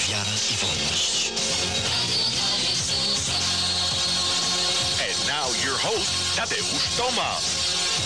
wiara i wolność. And now your host, Tadeusz Tomasz.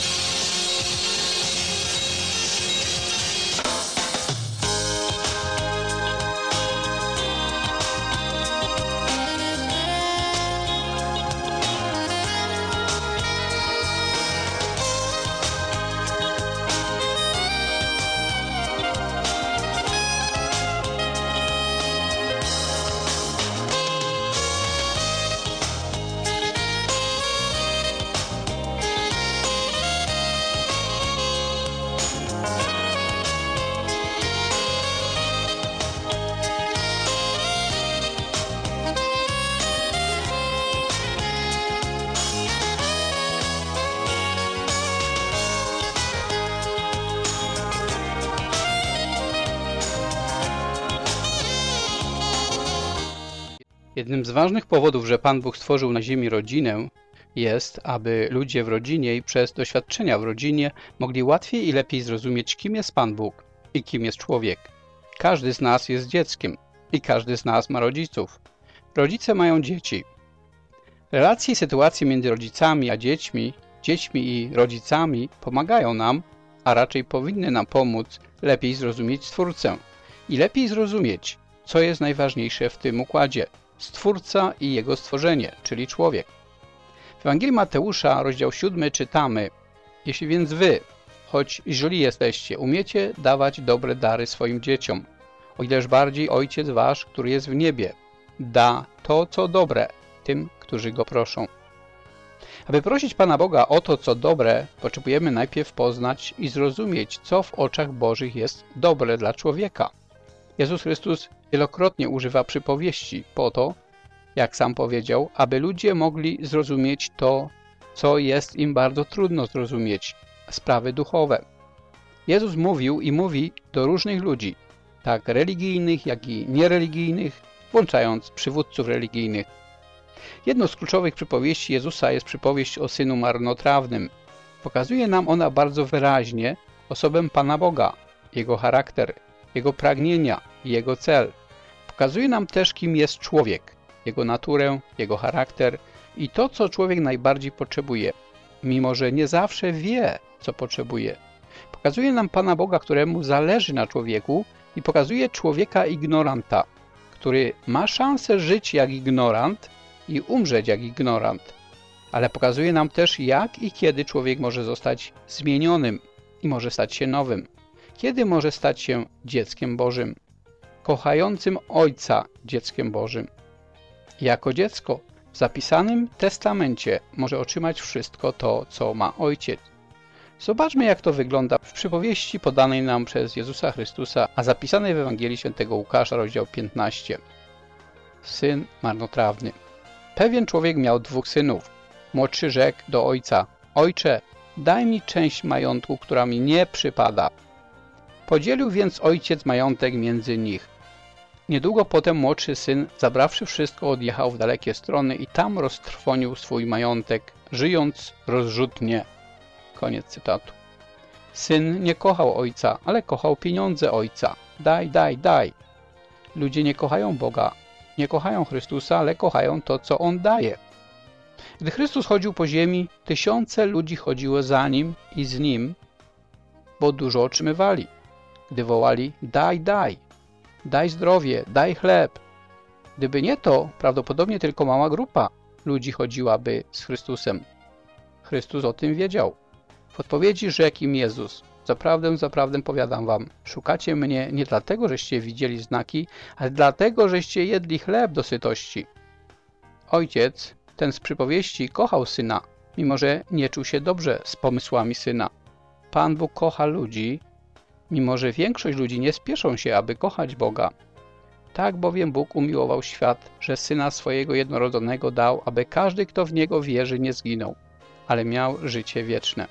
Jednym z ważnych powodów, że Pan Bóg stworzył na ziemi rodzinę, jest, aby ludzie w rodzinie i przez doświadczenia w rodzinie mogli łatwiej i lepiej zrozumieć, kim jest Pan Bóg i kim jest człowiek. Każdy z nas jest dzieckiem i każdy z nas ma rodziców. Rodzice mają dzieci. Relacje i sytuacje między rodzicami a dziećmi i rodzicami pomagają nam, a raczej powinny nam pomóc lepiej zrozumieć Stwórcę i lepiej zrozumieć, co jest najważniejsze w tym układzie. Stwórca i Jego stworzenie, czyli człowiek. W Ewangelii Mateusza, rozdział 7 czytamy: Jeśli więc wy, choć źli jesteście, umiecie dawać dobre dary swoim dzieciom, o ileż bardziej Ojciec wasz, który jest w niebie, da to, co dobre, tym, którzy Go proszą. Aby prosić Pana Boga o to, co dobre, potrzebujemy najpierw poznać i zrozumieć, co w oczach Bożych jest dobre dla człowieka. Jezus Chrystus wielokrotnie używa przypowieści po to, jak sam powiedział, aby ludzie mogli zrozumieć to, co jest im bardzo trudno zrozumieć, sprawy duchowe. Jezus mówił i mówi do różnych ludzi, tak religijnych, jak i niereligijnych, włączając przywódców religijnych. Jedną z kluczowych przypowieści Jezusa jest przypowieść o synu marnotrawnym. Pokazuje nam ona bardzo wyraźnie osobę Pana Boga, Jego charakter, Jego pragnienia i Jego cel. Pokazuje nam też, kim jest człowiek, jego naturę, jego charakter i to, co człowiek najbardziej potrzebuje, mimo że nie zawsze wie, co potrzebuje. Pokazuje nam Pana Boga, któremu zależy na człowieku i pokazuje człowieka ignoranta, który ma szansę żyć jak ignorant i umrzeć jak ignorant. Ale pokazuje nam też, jak i kiedy człowiek może zostać zmienionym i może stać się nowym. Kiedy może stać się dzieckiem Bożym, kochającym Ojca dzieckiem Bożym. Jako dziecko w zapisanym testamencie może otrzymać wszystko to, co ma Ojciec. Zobaczmy, jak to wygląda w przypowieści podanej nam przez Jezusa Chrystusa, a zapisanej w Ewangelii Świętego Łukasza, rozdział 15. Syn marnotrawny. Pewien człowiek miał 2 synów. Młodszy rzekł do ojca: Ojcze, daj mi część majątku, która mi nie przypada. Podzielił więc ojciec majątek między nich. Niedługo potem młodszy syn, zabrawszy wszystko, odjechał w dalekie strony i tam roztrwonił swój majątek, żyjąc rozrzutnie. Koniec cytatu. Syn nie kochał ojca, ale kochał pieniądze ojca. Daj, daj, daj. Ludzie nie kochają Boga, nie kochają Chrystusa, ale kochają to, co On daje. Gdy Chrystus chodził po ziemi, tysiące ludzi chodziło za Nim i z Nim, bo dużo otrzymywali. Gdy wołali: daj, daj, daj zdrowie, daj chleb. Gdyby nie to, prawdopodobnie tylko mała grupa ludzi chodziłaby z Chrystusem. Chrystus o tym wiedział. W odpowiedzi rzekł im Jezus: Zaprawdę, zaprawdę powiadam wam, szukacie mnie nie dlatego, żeście widzieli znaki, ale dlatego, żeście jedli chleb do sytości. Ojciec, ten z przypowieści, kochał syna, mimo że nie czuł się dobrze z pomysłami syna. Pan Bóg kocha ludzi, mimo że większość ludzi nie spieszą się, aby kochać Boga. Tak bowiem Bóg umiłował świat, że Syna swojego jednorodzonego dał, aby każdy, kto w Niego wierzy, nie zginął, ale miał życie wieczne.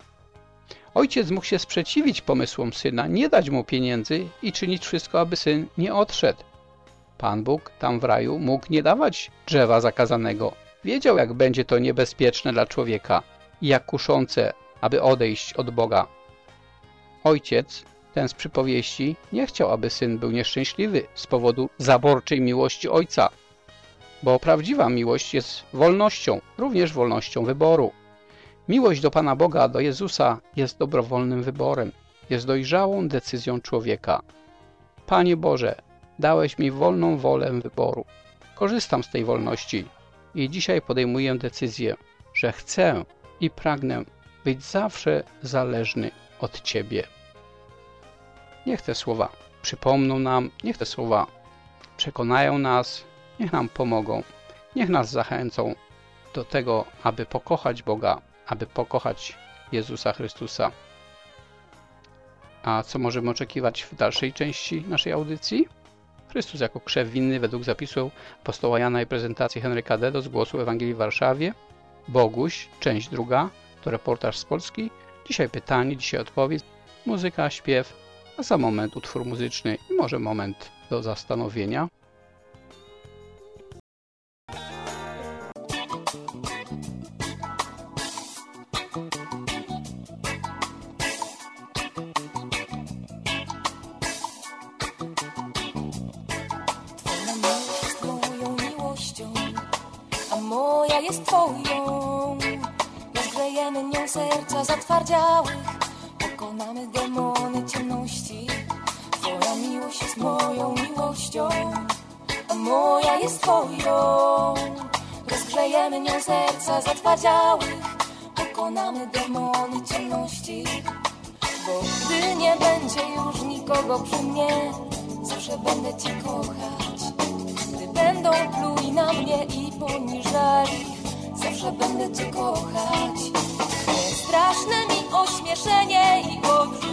Ojciec mógł się sprzeciwić pomysłom Syna, nie dać Mu pieniędzy i czynić wszystko, aby Syn nie odszedł. Pan Bóg tam w raju mógł nie dawać drzewa zakazanego. Wiedział, jak będzie to niebezpieczne dla człowieka i jak kuszące, aby odejść od Boga. Ojciec ten z przypowieści nie chciał, aby syn był nieszczęśliwy z powodu zaborczej miłości ojca, bo prawdziwa miłość jest wolnością, również wolnością wyboru. Miłość do Pana Boga, do Jezusa jest dobrowolnym wyborem, jest dojrzałą decyzją człowieka. Panie Boże, dałeś mi wolną wolę wyboru. Korzystam z tej wolności i dzisiaj podejmuję decyzję, że chcę i pragnę być zawsze zależny od Ciebie. Niech te słowa przypomną nam, niech te słowa przekonają nas, niech nam pomogą, niech nas zachęcą do tego, aby pokochać Boga, aby pokochać Jezusa Chrystusa. A co możemy oczekiwać w dalszej części naszej audycji? Chrystus jako krzew winny według zapisu apostoła Jana i prezentacji Henryka D. z Głosu Ewangelii w Warszawie. Boguś, część druga, to reportaż z Polski. Dzisiaj pytanie, dzisiaj odpowiedź, muzyka, śpiew, a za moment utwór muzyczny i może moment do zastanowienia. Moja jest Twoją, rozgrzejemy nią serca zatwardziałych, pokonamy demony ciemności. Twoja miłość jest moją miłością, a moja jest Twoją, rozgrzejemy nią serca zatwardziałych, pokonamy demony ciemności. Bo gdy nie będzie już nikogo przy mnie, zawsze będę Cię kochać. Będą pluli na mnie i poniżali, zawsze będę Cię kochać. Nie straszne mi ośmieszenie i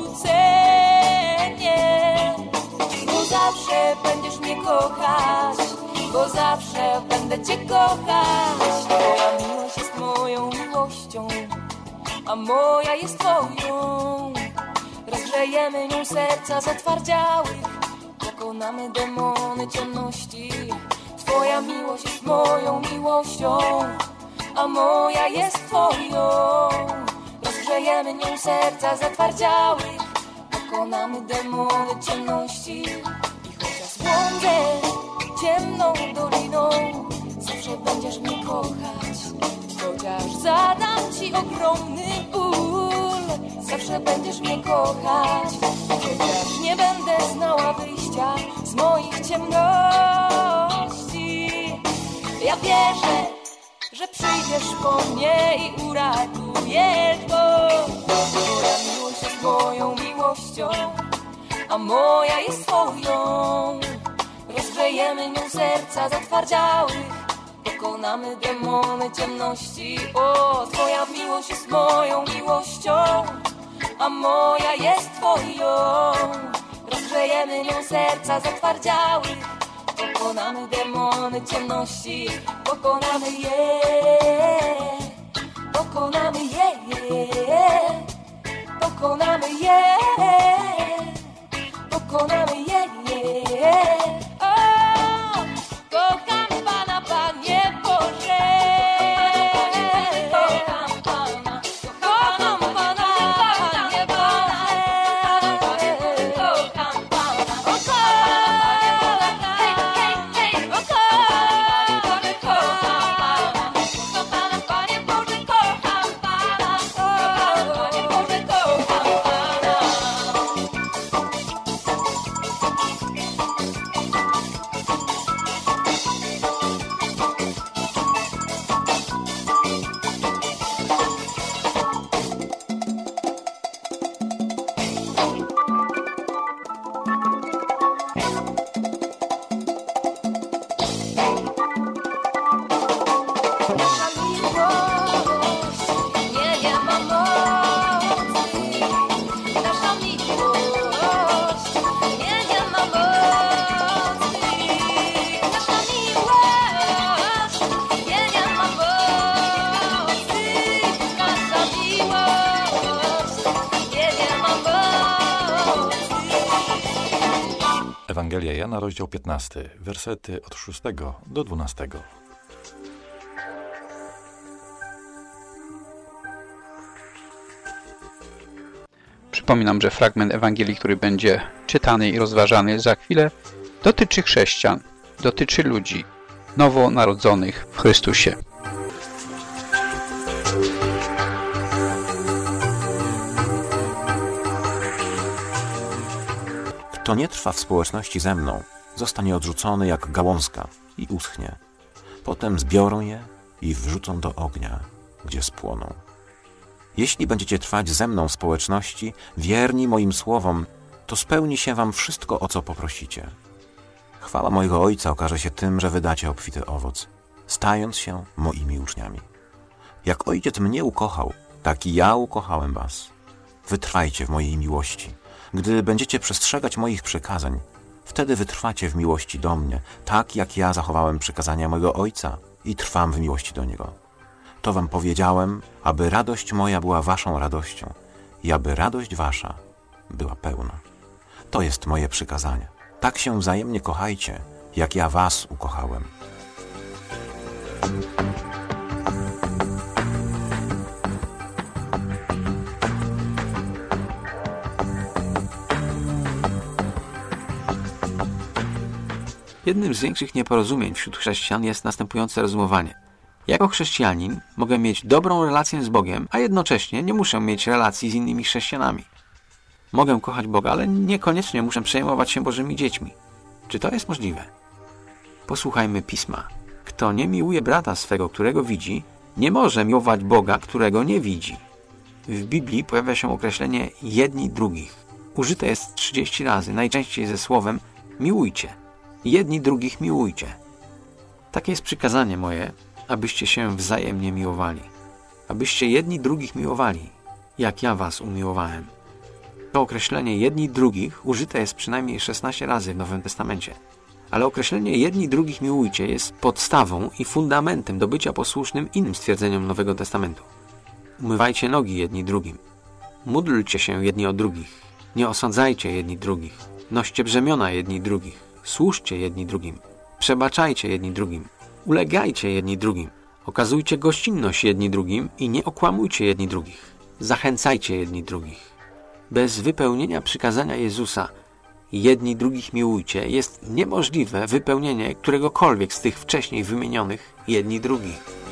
odrzucenie, bo zawsze będziesz mnie kochać, bo zawsze będę Cię kochać. Twoja miłość jest moją miłością, a moja jest Twoją. Rozgrzejemy nią serca zatwardziałych, pokonamy demony ciemności. Twoja miłość jest moją miłością, a moja jest Twoją. Rozgrzejemy nią serca zatwardziałych, pokonamy demony ciemności. I chociaż błądzę ciemną doliną, zawsze będziesz mnie kochać. Chociaż zadam Ci ogromny ból, zawsze będziesz mnie kochać. Chociaż nie będę znała wyjścia z moich ciemności, ja wierzę, że przyjdziesz po mnie i uratujesz, bo Twoja miłość jest moją miłością, a moja jest Twoją. Rozgrzejemy nią serca zatwardziałych, pokonamy demony ciemności. O, Twoja miłość jest moją miłością, a moja jest Twoją. Rozgrzejemy nią serca zatwardziałych, pokonamy demony ciemności. Pokonamy je, pokonamy je, pokonamy je, pokonamy je. O, kocham Pana, Panie Boże. Kocham Pana, kocham Pana, Panie Boże. Kocham Pana, kocham, hej, hej, hej, kocham Pana, Panie Boże, kocham Pana, kocham Panie Boże, kocham Pana. Nasza miłość nie ma mocy. Nasza miłość nie ma mocy. Nasza miłość nie ma mocy. Nasza miłość nie ma mocy. Ewangelia Jana, rozdział 15, wersety od 6 do 12. Przypominam, że fragment Ewangelii, który będzie czytany i rozważany za chwilę, dotyczy chrześcijan, dotyczy ludzi nowonarodzonych w Chrystusie. Kto nie trwa w społeczności ze mną, zostanie odrzucony jak gałązka i uschnie. Potem zbiorą je i wrzucą do ognia, gdzie spłoną. Jeśli będziecie trwać ze mną w społeczności, wierni moim słowom, to spełni się wam wszystko, o co poprosicie. Chwała mojego Ojca okaże się tym, że wydacie obfity owoc, stając się moimi uczniami. Jak Ojciec mnie ukochał, tak i ja ukochałem was. Wytrwajcie w mojej miłości. Gdy będziecie przestrzegać moich przykazań, wtedy wytrwacie w miłości do mnie, tak jak ja zachowałem przykazania mojego Ojca i trwam w miłości do Niego. To wam powiedziałem, aby radość moja była waszą radością i aby radość wasza była pełna. To jest moje przykazanie. Tak się wzajemnie kochajcie, jak ja was ukochałem. Jednym z większych nieporozumień wśród chrześcijan jest następujące rozumowanie. Jako chrześcijanin mogę mieć dobrą relację z Bogiem, a jednocześnie nie muszę mieć relacji z innymi chrześcijanami. Mogę kochać Boga, ale niekoniecznie muszę przejmować się Bożymi dziećmi. Czy to jest możliwe? Posłuchajmy Pisma. Kto nie miłuje brata swego, którego widzi, nie może miłować Boga, którego nie widzi. W Biblii pojawia się określenie jedni drugich. Użyte jest 30 razy, najczęściej ze słowem miłujcie. Jedni drugich miłujcie. Takie jest przykazanie moje, abyście się wzajemnie miłowali. Abyście jedni drugich miłowali, jak ja was umiłowałem. To określenie jedni drugich użyte jest przynajmniej 16 razy w Nowym Testamencie. Ale określenie jedni drugich miłujcie jest podstawą i fundamentem do bycia posłusznym innym stwierdzeniom Nowego Testamentu. Umywajcie nogi jedni drugim. Módlcie się jedni o drugich. Nie osądzajcie jedni drugich. Noście brzemiona jedni drugich. Służcie jedni drugim. Przebaczajcie jedni drugim. Ulegajcie jedni drugim. Okazujcie gościnność jedni drugim i nie okłamujcie jedni drugich. Zachęcajcie jedni drugich. Bez wypełnienia przykazania Jezusa jedni drugich miłujcie jest niemożliwe wypełnienie któregokolwiek z tych wcześniej wymienionych jedni drugich.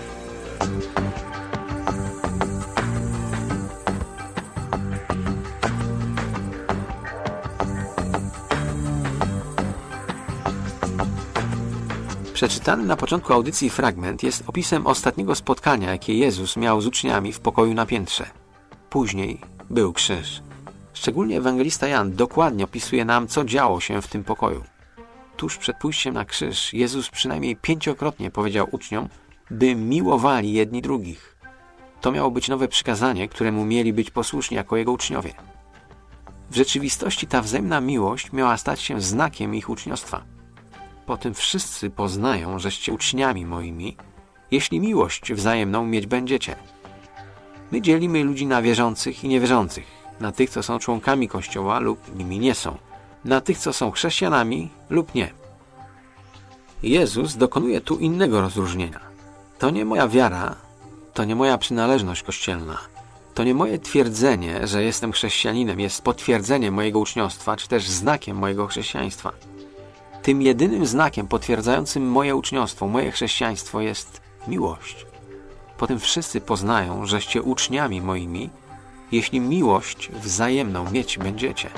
Przeczytany na początku audycji fragment jest opisem ostatniego spotkania, jakie Jezus miał z uczniami w pokoju na piętrze. Później był krzyż. Szczególnie ewangelista Jan dokładnie opisuje nam, co działo się w tym pokoju. Tuż przed pójściem na krzyż Jezus przynajmniej 5-krotnie powiedział uczniom, by miłowali jedni drugich. To miało być nowe przykazanie, któremu mieli być posłuszni jako Jego uczniowie. W rzeczywistości ta wzajemna miłość miała stać się znakiem ich uczniostwa. Potem wszyscy poznają, żeście uczniami moimi, jeśli miłość wzajemną mieć będziecie. My dzielimy ludzi na wierzących i niewierzących, na tych, co są członkami Kościoła lub nimi nie są, na tych, co są chrześcijanami lub nie. Jezus dokonuje tu innego rozróżnienia. To nie moja wiara, to nie moja przynależność kościelna, to nie moje twierdzenie, że jestem chrześcijaninem, jest potwierdzeniem mojego uczniostwa, czy też znakiem mojego chrześcijaństwa. Tym jedynym znakiem potwierdzającym moje uczniostwo, moje chrześcijaństwo jest miłość. Potem wszyscy poznają, żeście uczniami moimi, jeśli miłość wzajemną mieć będziecie.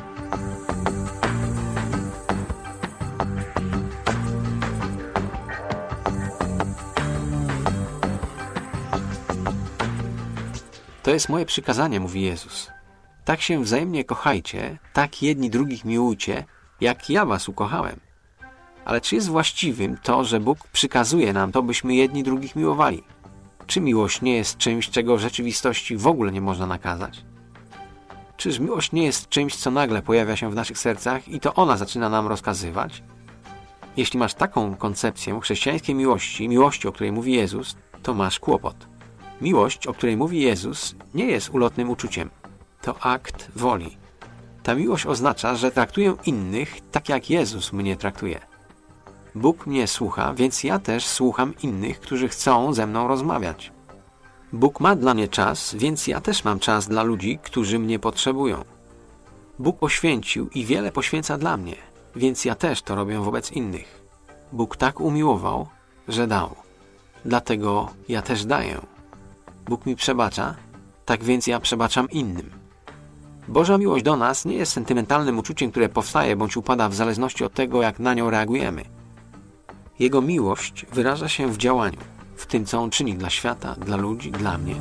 To jest moje przykazanie, mówi Jezus. Tak się wzajemnie kochajcie, tak jedni drugich miłujcie, jak ja was ukochałem. Ale czy jest właściwym to, że Bóg przykazuje nam to, byśmy jedni drugich miłowali? Czy miłość nie jest czymś, czego w rzeczywistości w ogóle nie można nakazać? Czyż miłość nie jest czymś, co nagle pojawia się w naszych sercach i to ona zaczyna nam rozkazywać? Jeśli masz taką koncepcję chrześcijańskiej miłości, miłości, o której mówi Jezus, to masz kłopot. Miłość, o której mówi Jezus, nie jest ulotnym uczuciem. To akt woli. Ta miłość oznacza, że traktuję innych tak, jak Jezus mnie traktuje. Bóg mnie słucha, więc ja też słucham innych, którzy chcą ze mną rozmawiać. Bóg ma dla mnie czas, więc ja też mam czas dla ludzi, którzy mnie potrzebują. Bóg poświęcił i wiele poświęca dla mnie, więc ja też to robię wobec innych. Bóg tak umiłował, że dał. Dlatego ja też daję. Bóg mi przebacza, tak więc ja przebaczam innym. Boża miłość do nas nie jest sentymentalnym uczuciem, które powstaje bądź upada w zależności od tego, jak na nią reagujemy. Jego miłość wyraża się w działaniu, w tym, co On czyni dla świata, dla ludzi, dla mnie.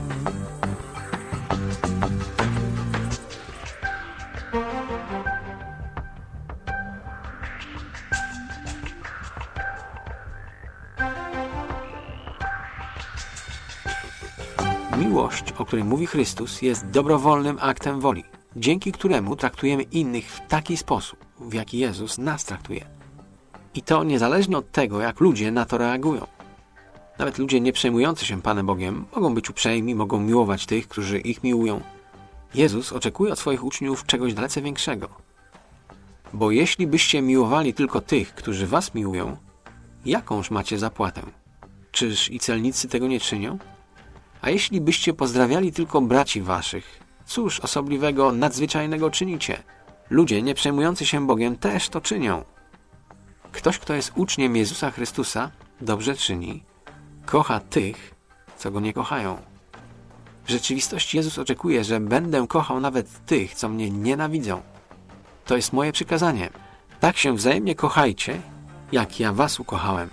Miłość, o której mówi Chrystus, jest dobrowolnym aktem woli, dzięki któremu traktujemy innych w taki sposób, w jaki Jezus nas traktuje. I to niezależnie od tego, jak ludzie na to reagują. Nawet ludzie nie przejmujący się Panem Bogiem mogą być uprzejmi, mogą miłować tych, którzy ich miłują. Jezus oczekuje od swoich uczniów czegoś dalece większego. Bo jeśli byście miłowali tylko tych, którzy was miłują, jakąż macie zapłatę? Czyż i celnicy tego nie czynią? A jeśli byście pozdrawiali tylko braci waszych, cóż osobliwego, nadzwyczajnego czynicie? Ludzie nie przejmujący się Bogiem też to czynią. Ktoś, kto jest uczniem Jezusa Chrystusa, dobrze czyni, kocha tych, co Go nie kochają. W rzeczywistości Jezus oczekuje, że będę kochał nawet tych, co mnie nienawidzą. To jest moje przykazanie. Tak się wzajemnie kochajcie, jak ja was ukochałem.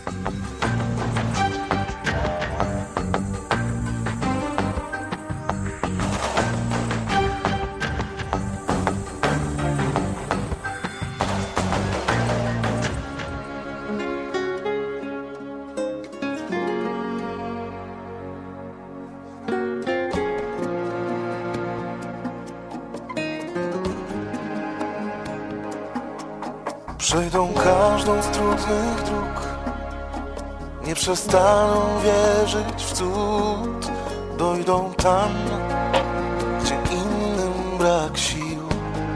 Przejdą każdą z trudnych dróg, nie przestaną wierzyć w cud. Dojdą tam, gdzie innym brak sił.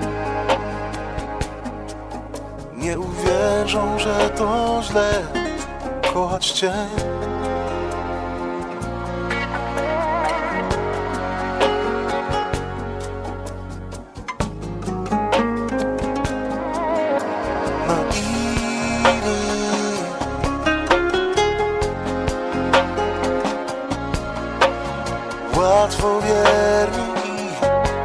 Nie uwierzą, że to źle kochać Cię. Łatwo wierni i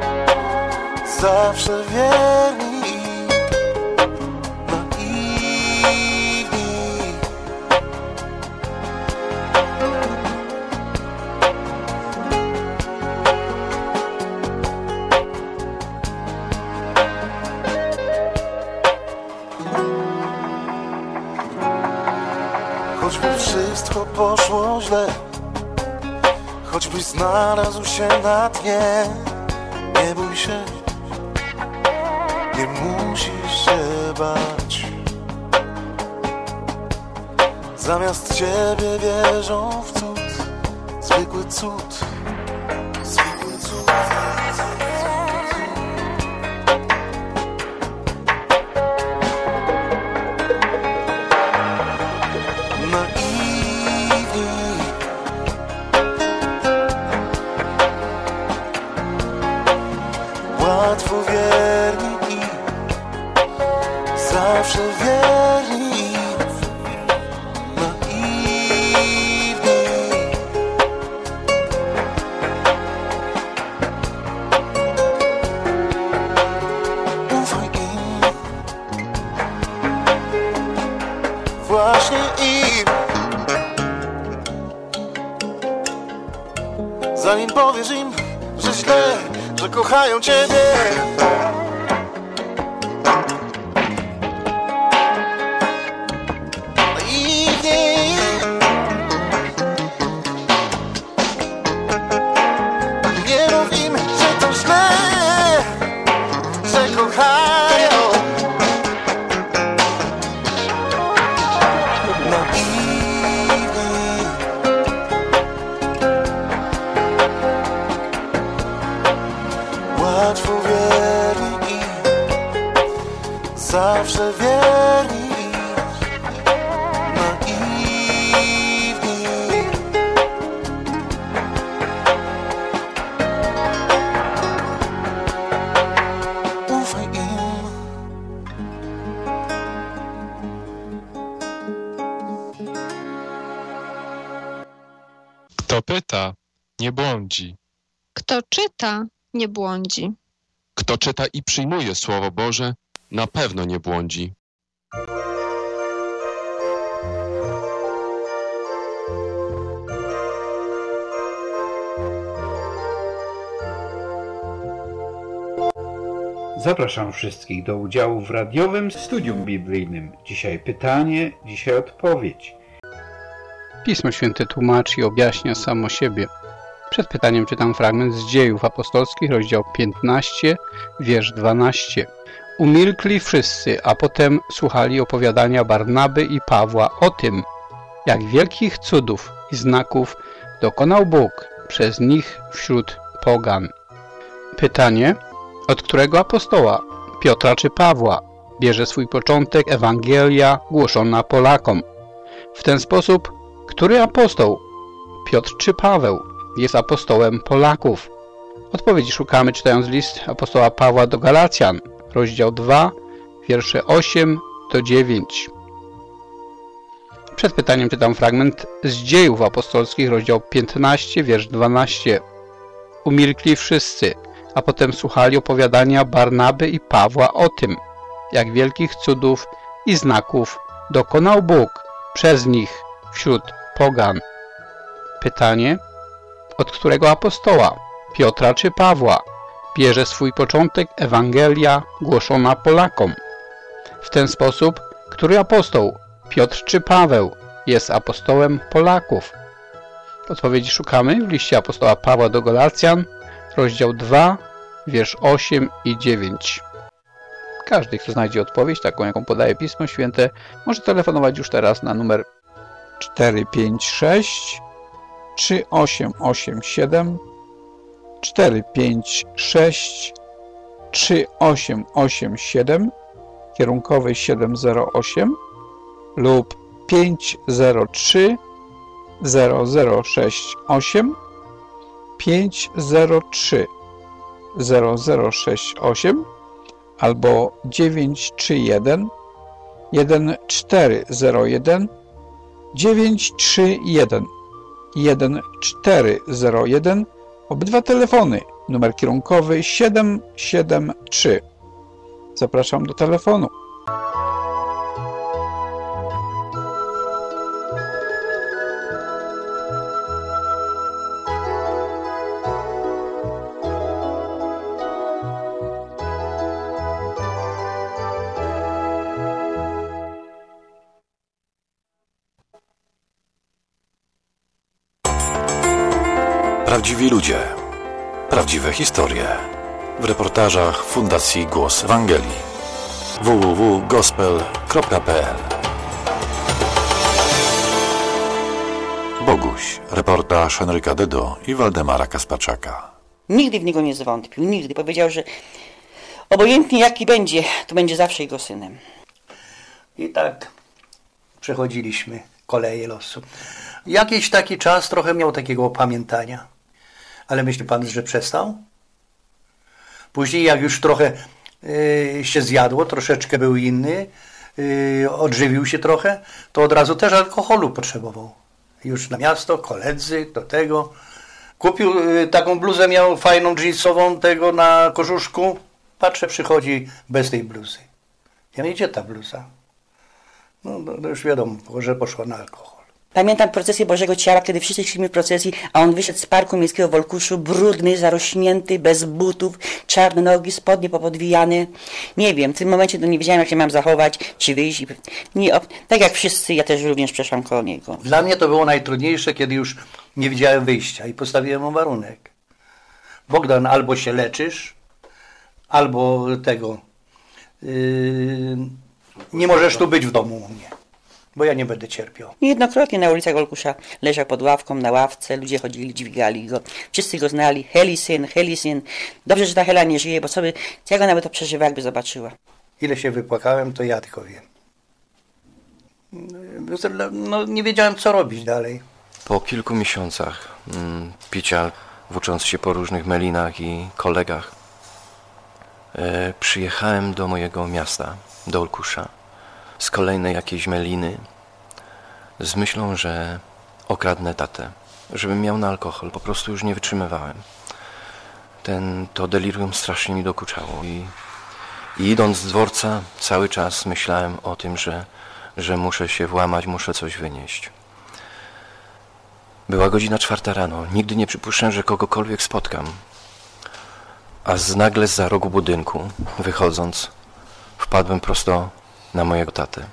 zawsze wierni i naiwni. Choćby wszystko poszło źle, choćbyś znalazł się na dnie, nie bój się, nie musisz się bać. Zamiast Ciebie wierzą w cud, zwykły cud, zwykły cud. Łatwo wierni i zawsze wierni i naiwni. Ufaj im, właśnie im. Zanim powiesz im, że źle, że kochają Ciebie. Naiwni. Nie mów im, że to źle, że kochają. Naiwni. Łatwo wierni Kto pyta, nie błądzi. Kto czyta, nie błądzi. Kto czyta i przyjmuje Słowo Boże, na pewno nie błądzi. Zapraszam wszystkich do udziału w radiowym studium biblijnym. Dzisiaj pytanie, dzisiaj odpowiedź. Pismo Święte tłumaczy i objaśnia samo siebie. Przed pytaniem czytam fragment z Dziejów Apostolskich, rozdział 15, wiersz 12. Umilkli wszyscy, a potem słuchali opowiadania Barnaby i Pawła o tym, jak wielkich cudów i znaków dokonał Bóg przez nich wśród pogan. Pytanie, od którego apostoła, Piotra czy Pawła, bierze swój początek Ewangelia głoszona Polakom? W ten sposób, który apostoł, Piotr czy Paweł, jest apostołem Polaków? Odpowiedzi szukamy czytając list apostoła Pawła do Galacjan, rozdział 2, wiersze 8 do 9. Przed pytaniem czytam fragment z Dziejów Apostolskich, rozdział 15, wiersz 12. Umilkli wszyscy, a potem słuchali opowiadania Barnaby i Pawła o tym, jak wielkich cudów i znaków dokonał Bóg przez nich wśród pogan. Pytanie, od którego apostoła, Piotra czy Pawła, bierze swój początek Ewangelia głoszona Polakom? W ten sposób, który apostoł, Piotr czy Paweł, jest apostołem Polaków? Odpowiedzi szukamy w liście apostoła Pawła do Galacjan, rozdział 2, wiersz 8 i 9. Każdy, kto znajdzie odpowiedź, taką jaką podaje Pismo Święte, może telefonować już teraz na numer 456 3887 456 3887 kierunkowy 708 lub 503 0068 503 0068 albo 931 1401 931 1401. Obydwa telefony, numer kierunkowy 773. Zapraszam do telefonu. Prawdziwi ludzie, prawdziwe historie. W reportażach Fundacji Głos Ewangelii. www.gospel.pl. Boguś, reportaż Henryka Dydo i Waldemara Kaspaczaka. Nigdy w niego nie zwątpił, nigdy. Powiedział, że obojętnie jaki będzie, to będzie zawsze jego synem. I tak przechodziliśmy koleje losu. Jakiś taki czas trochę miał takiego opamiętania. Ale myśli pan, że przestał? Później jak już trochę się zjadło, troszeczkę był inny, odżywił się trochę, to od razu też alkoholu potrzebował. Już na miasto, koledzy, do tego. Kupił taką bluzę, miał fajną jeansową, tego na korzuszku. Patrzę, przychodzi bez tej bluzy. Ja mówię, gdzie ta bluza? No to już wiadomo, że poszła na alkohol. Pamiętam procesję Bożego Ciała, kiedy wszyscy szliśmy w procesji, a on wyszedł z parku miejskiego w Olkuszu, brudny, zarośnięty, bez butów, czarne nogi, spodnie popodwijane. Nie wiem, w tym momencie to nie wiedziałem, jak się mam zachować, czy wyjść. Nie, tak jak wszyscy, ja też również przeszłam koło niego. Dla mnie to było najtrudniejsze, kiedy już nie widziałem wyjścia i postawiłem mu warunek. Bogdan, albo się leczysz, albo tego nie możesz tu być w domu u mnie, bo ja nie będę cierpiał. Niejednokrotnie na ulicach Olkusza leżał pod ławką, na ławce, ludzie chodzili, dźwigali go. Wszyscy go znali, Heli syn, Heli syn. Dobrze, że ta Hela nie żyje, bo sobie, jak ona by to przeżywa, jakby zobaczyła. Ile się wypłakałem, to ja tylko wiem. No, nie wiedziałem, co robić dalej. Po kilku miesiącach picia, włócząc się po różnych melinach i kolegach, przyjechałem do mojego miasta, do Olkusza, z kolejnej jakiejś meliny, z myślą, że okradnę tatę. żebym miał na alkohol. Po prostu już nie wytrzymywałem. To delirium strasznie mi dokuczało. I idąc z dworca cały czas myślałem o tym, że muszę się włamać, muszę coś wynieść. Była godzina 4 rano. Nigdy nie przypuszczałem, że kogokolwiek spotkam. A nagle zza rogu budynku, wychodząc, wpadłem prosto na mojego tatę.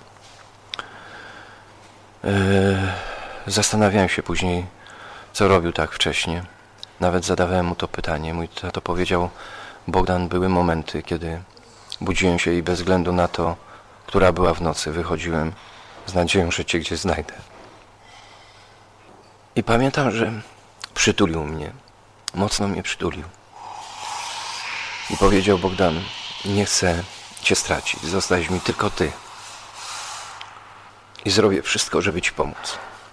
Zastanawiałem się później, co robił tak wcześnie. Nawet zadawałem mu to pytanie. Mój tato powiedział: Bogdan, były momenty, kiedy budziłem się i bez względu na to, która była w nocy, wychodziłem z nadzieją, że cię gdzieś znajdę. I pamiętam, że przytulił mnie. Mocno mnie przytulił. I powiedział: Bogdan, nie chcę cię stracić. Zostałeś mi tylko ty. I zrobię wszystko, żeby ci pomóc.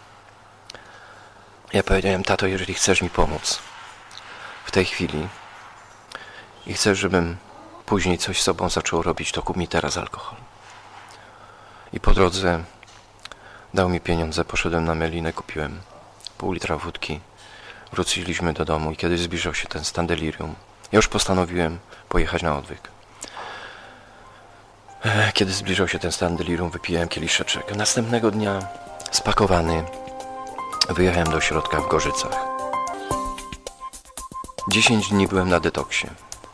Ja powiedziałem: tato, jeżeli chcesz mi pomóc w tej chwili i chcesz, żebym później coś z sobą zaczął robić, to kup mi teraz alkohol. I po drodze dał mi pieniądze, poszedłem na Melinę, kupiłem pół litra wódki. Wróciliśmy do domu i kiedy zbliżał się ten stan delirium, ja już postanowiłem pojechać na odwyk. Kiedy zbliżał się ten stan delirium, wypiłem kieliszeczek. Następnego dnia, spakowany, wyjechałem do ośrodka w Gorzycach. 10 dni byłem na detoksie.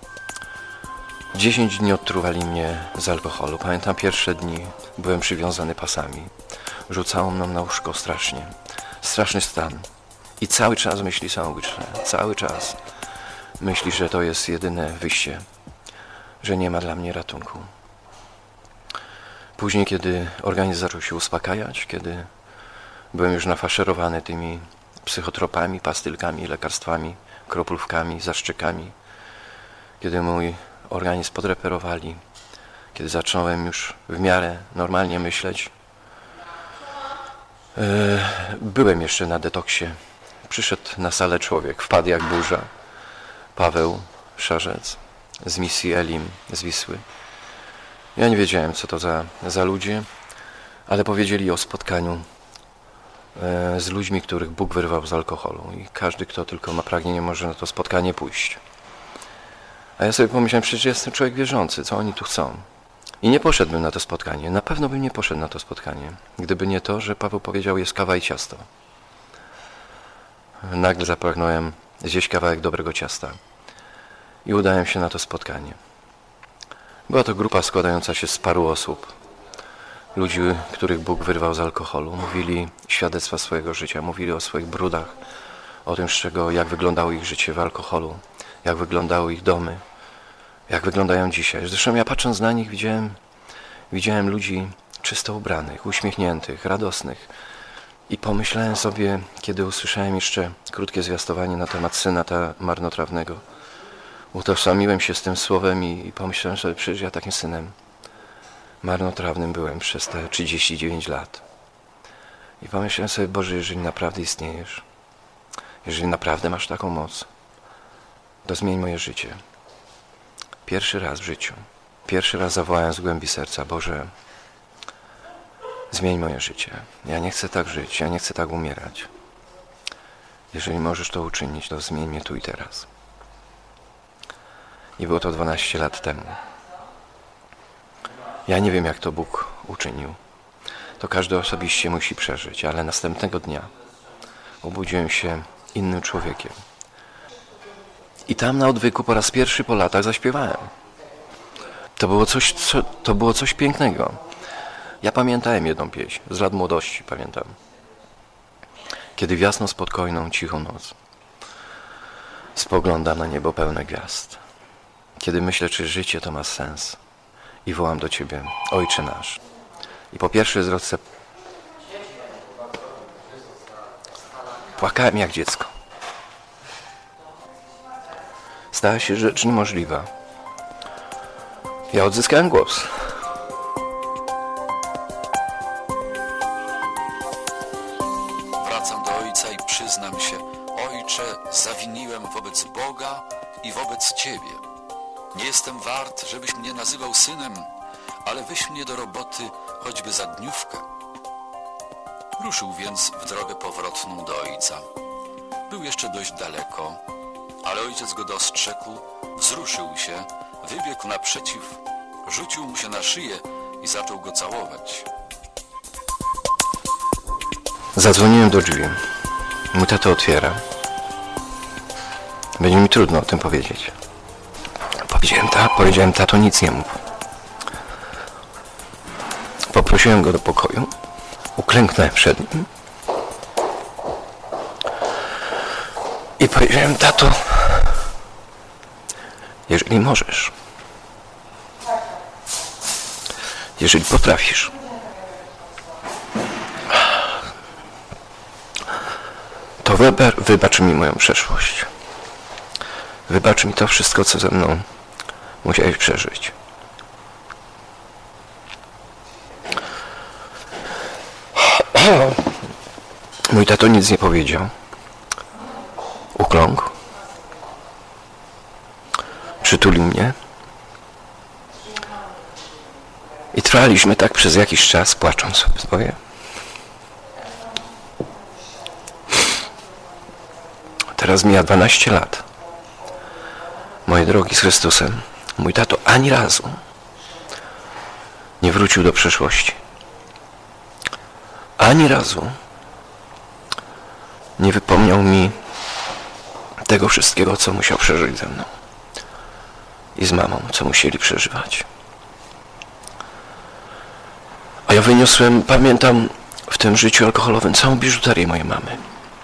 10 dni odtruwali mnie z alkoholu. Pamiętam, pierwsze dni byłem przywiązany pasami. Rzucało mną na łóżko strasznie. Straszny stan. I cały czas myśli samobójcze. Cały czas myśli, że to jest jedyne wyjście. Że nie ma dla mnie ratunku. Później, kiedy organizm zaczął się uspokajać, kiedy byłem już nafaszerowany tymi psychotropami, pastylkami, lekarstwami, kroplówkami, zaszczykami, kiedy mój organizm podreperowali, kiedy zacząłem już w miarę normalnie myśleć, byłem jeszcze na detoksie. Przyszedł na salę człowiek, wpadł jak burza. Paweł Szarzec z misji Elim z Wisły. Ja nie wiedziałem, co to za ludzie, ale powiedzieli o spotkaniu z ludźmi, których Bóg wyrwał z alkoholu. I każdy, kto tylko ma pragnienie, może na to spotkanie pójść. A ja sobie pomyślałem, przecież jestem człowiek wierzący, co oni tu chcą? I nie poszedłbym na to spotkanie. Na pewno bym nie poszedł na to spotkanie, gdyby nie to, że Paweł powiedział: jest kawa i ciasto. Nagle zapragnąłem zjeść kawałek dobrego ciasta i udałem się na to spotkanie. Była to grupa składająca się z paru osób. Ludzi, których Bóg wyrwał z alkoholu. Mówili świadectwa swojego życia, mówili o swoich brudach, o tym, z czego, jak wyglądało ich życie w alkoholu, jak wyglądały ich domy, jak wyglądają dzisiaj. Zresztą ja, patrząc na nich, widziałem ludzi czysto ubranych, uśmiechniętych, radosnych. I pomyślałem sobie, kiedy usłyszałem jeszcze krótkie zwiastowanie na temat syna marnotrawnego, utożsamiłem się z tym słowem i pomyślałem sobie, przecież ja takim synem marnotrawnym byłem przez te 39 lat. I pomyślałem sobie: Boże, jeżeli naprawdę istniejesz, jeżeli naprawdę masz taką moc, to zmień moje życie. Pierwszy raz w życiu, pierwszy raz zawołałem z głębi serca: Boże, zmień moje życie. Ja nie chcę tak żyć, ja nie chcę tak umierać. Jeżeli możesz to uczynić, to zmień mnie tu i teraz. I było to 12 lat temu. Ja nie wiem, jak to Bóg uczynił. To każdy osobiście musi przeżyć, ale następnego dnia obudziłem się innym człowiekiem. I tam na odwyku po raz pierwszy po latach zaśpiewałem. To było coś pięknego. Ja pamiętałem jedną pieśń, z lat młodości pamiętam. Kiedy w jasną, spokojną, cichą noc spoglądam na niebo pełne gwiazd. Kiedy myślę, czy życie to ma sens i wołam do Ciebie: Ojcze nasz. I po pierwszej zwrotce płakałem jak dziecko. Stała się rzecz niemożliwa. Ja odzyskałem głos. Wracam do Ojca i przyznam się: Ojcze, zawiniłem wobec Boga i wobec Ciebie. Nie jestem wart, żebyś mnie nazywał synem, ale weź mnie do roboty choćby za dniówkę. Ruszył więc w drogę powrotną do Ojca. Był jeszcze dość daleko, ale ojciec go dostrzegł, wzruszył się, wybiegł naprzeciw, rzucił mu się na szyję i zaczął go całować. Zadzwoniłem do drzwi. Mój tato otwiera. Będzie mi trudno o tym powiedzieć. Powiedziałem, tato, nic nie mów. Poprosiłem go do pokoju. Uklęknąłem przed nim. I powiedziałem, tato, jeżeli możesz, jeżeli potrafisz, to wybacz mi moją przeszłość. Wybacz mi to wszystko, co ze mną musiałeś przeżyć. Mój tato nic nie powiedział. Ukląkł. Przytulił mnie. I trwaliśmy tak przez jakiś czas, płacząc sobie. Teraz mija 12 lat. Moje drogi z Chrystusem, mój tato ani razu nie wrócił do przeszłości. Ani razu nie wypomniał mi tego wszystkiego, co musiał przeżyć ze mną i z mamą, co musieli przeżywać. A ja wyniosłem, pamiętam, w tym życiu alkoholowym całą biżuterię mojej mamy.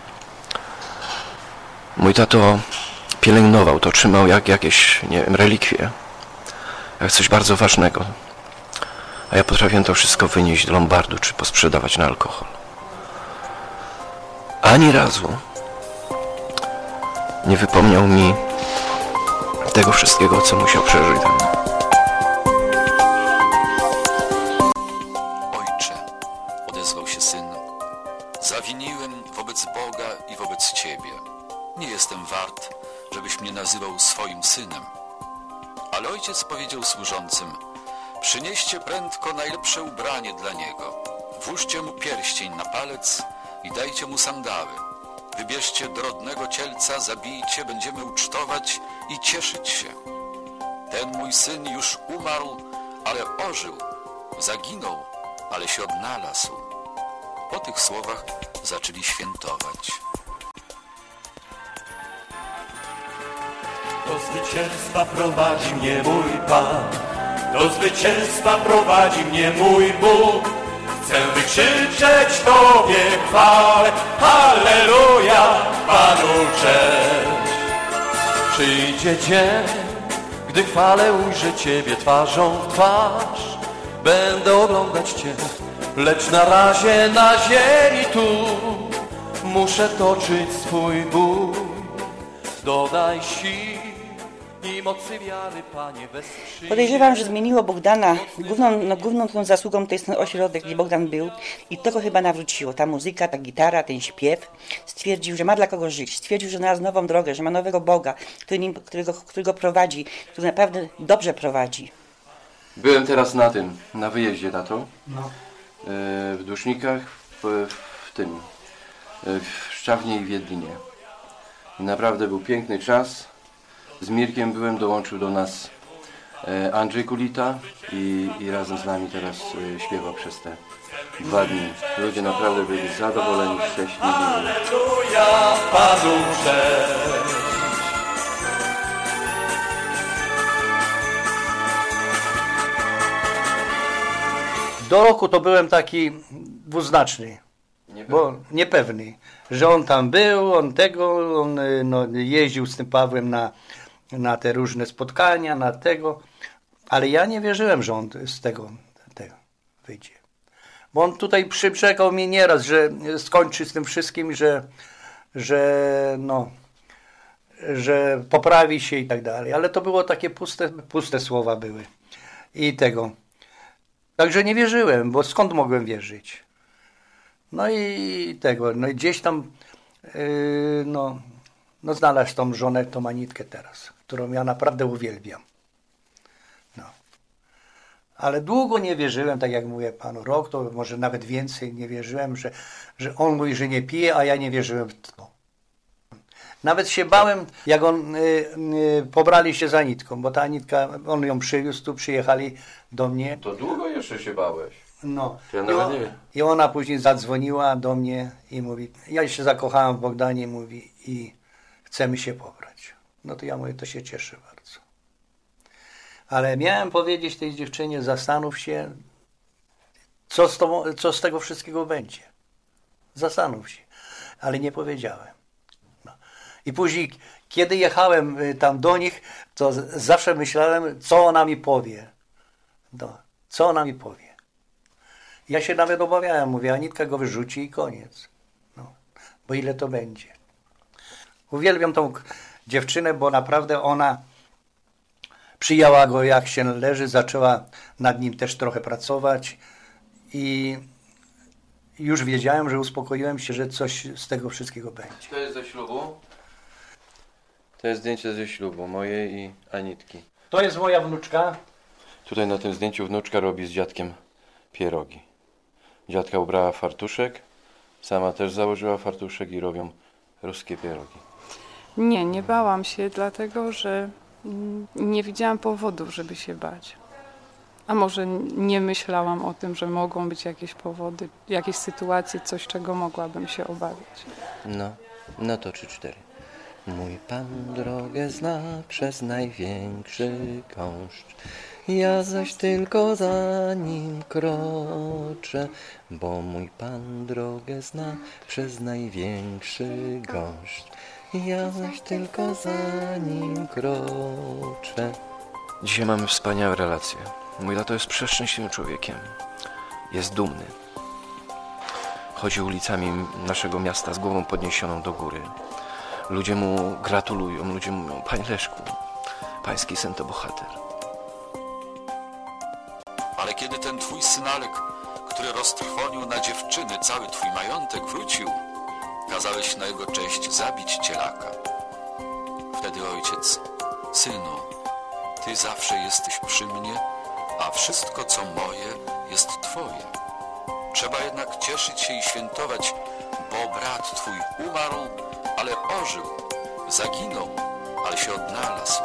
Mój tato pielęgnował to, trzymał jak jakieś, nie wiem, relikwie, jak coś bardzo ważnego. A ja potrafiłem to wszystko wynieść do lombardu, czy posprzedawać na alkohol. Ani razu nie wypomniał mi tego wszystkiego, co musiał przeżyć ze mną. Ojcze, odezwał się syn, zawiniłem wobec Boga i wobec Ciebie. Nie jestem wart, żebyś mnie nazywał swoim synem. Ale ojciec powiedział służącym, przynieście prędko najlepsze ubranie dla niego, włóżcie mu pierścień na palec i dajcie mu sandały. Wybierzcie dorodnego cielca, zabijcie, będziemy ucztować i cieszyć się. Ten mój syn już umarł, ale ożył, zaginął, ale się odnalazł. Po tych słowach zaczęli świętować. Do zwycięstwa prowadzi mnie mój Pan, do zwycięstwa prowadzi mnie mój Bóg. Chcę wykrzyczeć Tobie chwałę, halleluja, Panu cześć. Przyjdzie dzień, gdy chwalę ujrzę Ciebie twarzą w twarz. Będę oglądać Cię, lecz na razie na ziemi tu muszę toczyć swój bój. Dodaj sił i mocy wiary, Panie, wesprzyj. Podejrzewam, że zmieniło Bogdana. Główną tą zasługą to jest ten ośrodek, gdzie Bogdan był. I to go chyba nawróciło. Ta muzyka, ta gitara, ten śpiew. Stwierdził, że ma dla kogo żyć. Stwierdził, że znalazł nową drogę, że ma nowego Boga, którego prowadzi, który naprawdę dobrze prowadzi. Byłem teraz na wyjeździe, tato. No. W Dusznikach, w Szczawnie i w Wiedlinie. Naprawdę był piękny czas. Z Mirkiem byłem, dołączył do nas Andrzej Kulita i razem z nami teraz śpiewał przez te 2 dni. Ludzie naprawdę byli zadowoleni, szczęśliwi. Halleluja, Panu cześć. Do roku to byłem taki dwuznaczny, bo niepewny, że on tam był, on jeździł z tym Pawłem na te różne spotkania, na tego, ale ja nie wierzyłem, że on z tego wyjdzie. Bo on tutaj przyczekał mnie nieraz, że skończy z tym wszystkim, że poprawi się i tak dalej, ale to było takie puste słowa były i tego. Także nie wierzyłem, bo skąd mogłem wierzyć? No i gdzieś tam znalazł tą żonę, tą Anitkę teraz, którą ja naprawdę uwielbiam. No. Ale długo nie wierzyłem, tak jak mówię panu, rok, to może nawet więcej nie wierzyłem, że on mówi, że nie pije, a ja nie wierzyłem w to. Nawet się bałem, jak pobrali się za Anitką, bo ta Anitka, on ją przywiózł, tu przyjechali do mnie. To długo jeszcze się bałeś? No. Ja nawet nie wiem. I ona później zadzwoniła do mnie i mówi, ja się zakochałem w Bogdanie, mówi, i chcemy się pobrać. No to ja mówię, to się cieszę bardzo. Ale miałem powiedzieć tej dziewczynie, zastanów się, co z tego wszystkiego będzie. Zastanów się. Ale nie powiedziałem. No. I później, kiedy jechałem tam do nich, to zawsze myślałem, co ona mi powie. No. Co ona mi powie. Ja się nawet obawiałem, mówię, Anitka go wyrzuci i koniec. No. Bo ile to będzie. Uwielbiam tą dziewczynę, bo naprawdę ona przyjęła go jak się należy, zaczęła nad nim też trochę pracować i już wiedziałem, że uspokoiłem się, że coś z tego wszystkiego będzie. To jest ze ślubu? To jest zdjęcie ze ślubu, moje i Anitki. To jest moja wnuczka. Tutaj na tym zdjęciu wnuczka robi z dziadkiem pierogi. Dziadka ubrała fartuszek, sama też założyła fartuszek i robią ruskie pierogi. Nie bałam się, dlatego że nie widziałam powodów, żeby się bać. A może nie myślałam o tym, że mogą być jakieś powody, jakieś sytuacje, coś, czego mogłabym się obawiać. No to 3-4. Mój Pan drogę zna przez największy gąszcz, ja zaś tylko za nim kroczę, bo mój Pan drogę zna przez największy gąszcz, ja zaś tylko za nim kroczę. Dzisiaj mamy wspaniałe relacje. Mój tato jest przeszczęśliwym człowiekiem. Jest dumny. Chodzi ulicami naszego miasta z głową podniesioną do góry. Ludzie mu gratulują, ludzie mówią, Panie Leszku, pański syn to bohater. Ale kiedy ten twój synalek, który roztrwonił na dziewczyny cały twój majątek, wrócił, kazałeś na jego cześć zabić cielaka. Wtedy ojciec, synu, ty zawsze jesteś przy mnie, a wszystko co moje jest twoje. Trzeba jednak cieszyć się i świętować, bo brat twój umarł, ale ożył, zaginął, ale się odnalazł.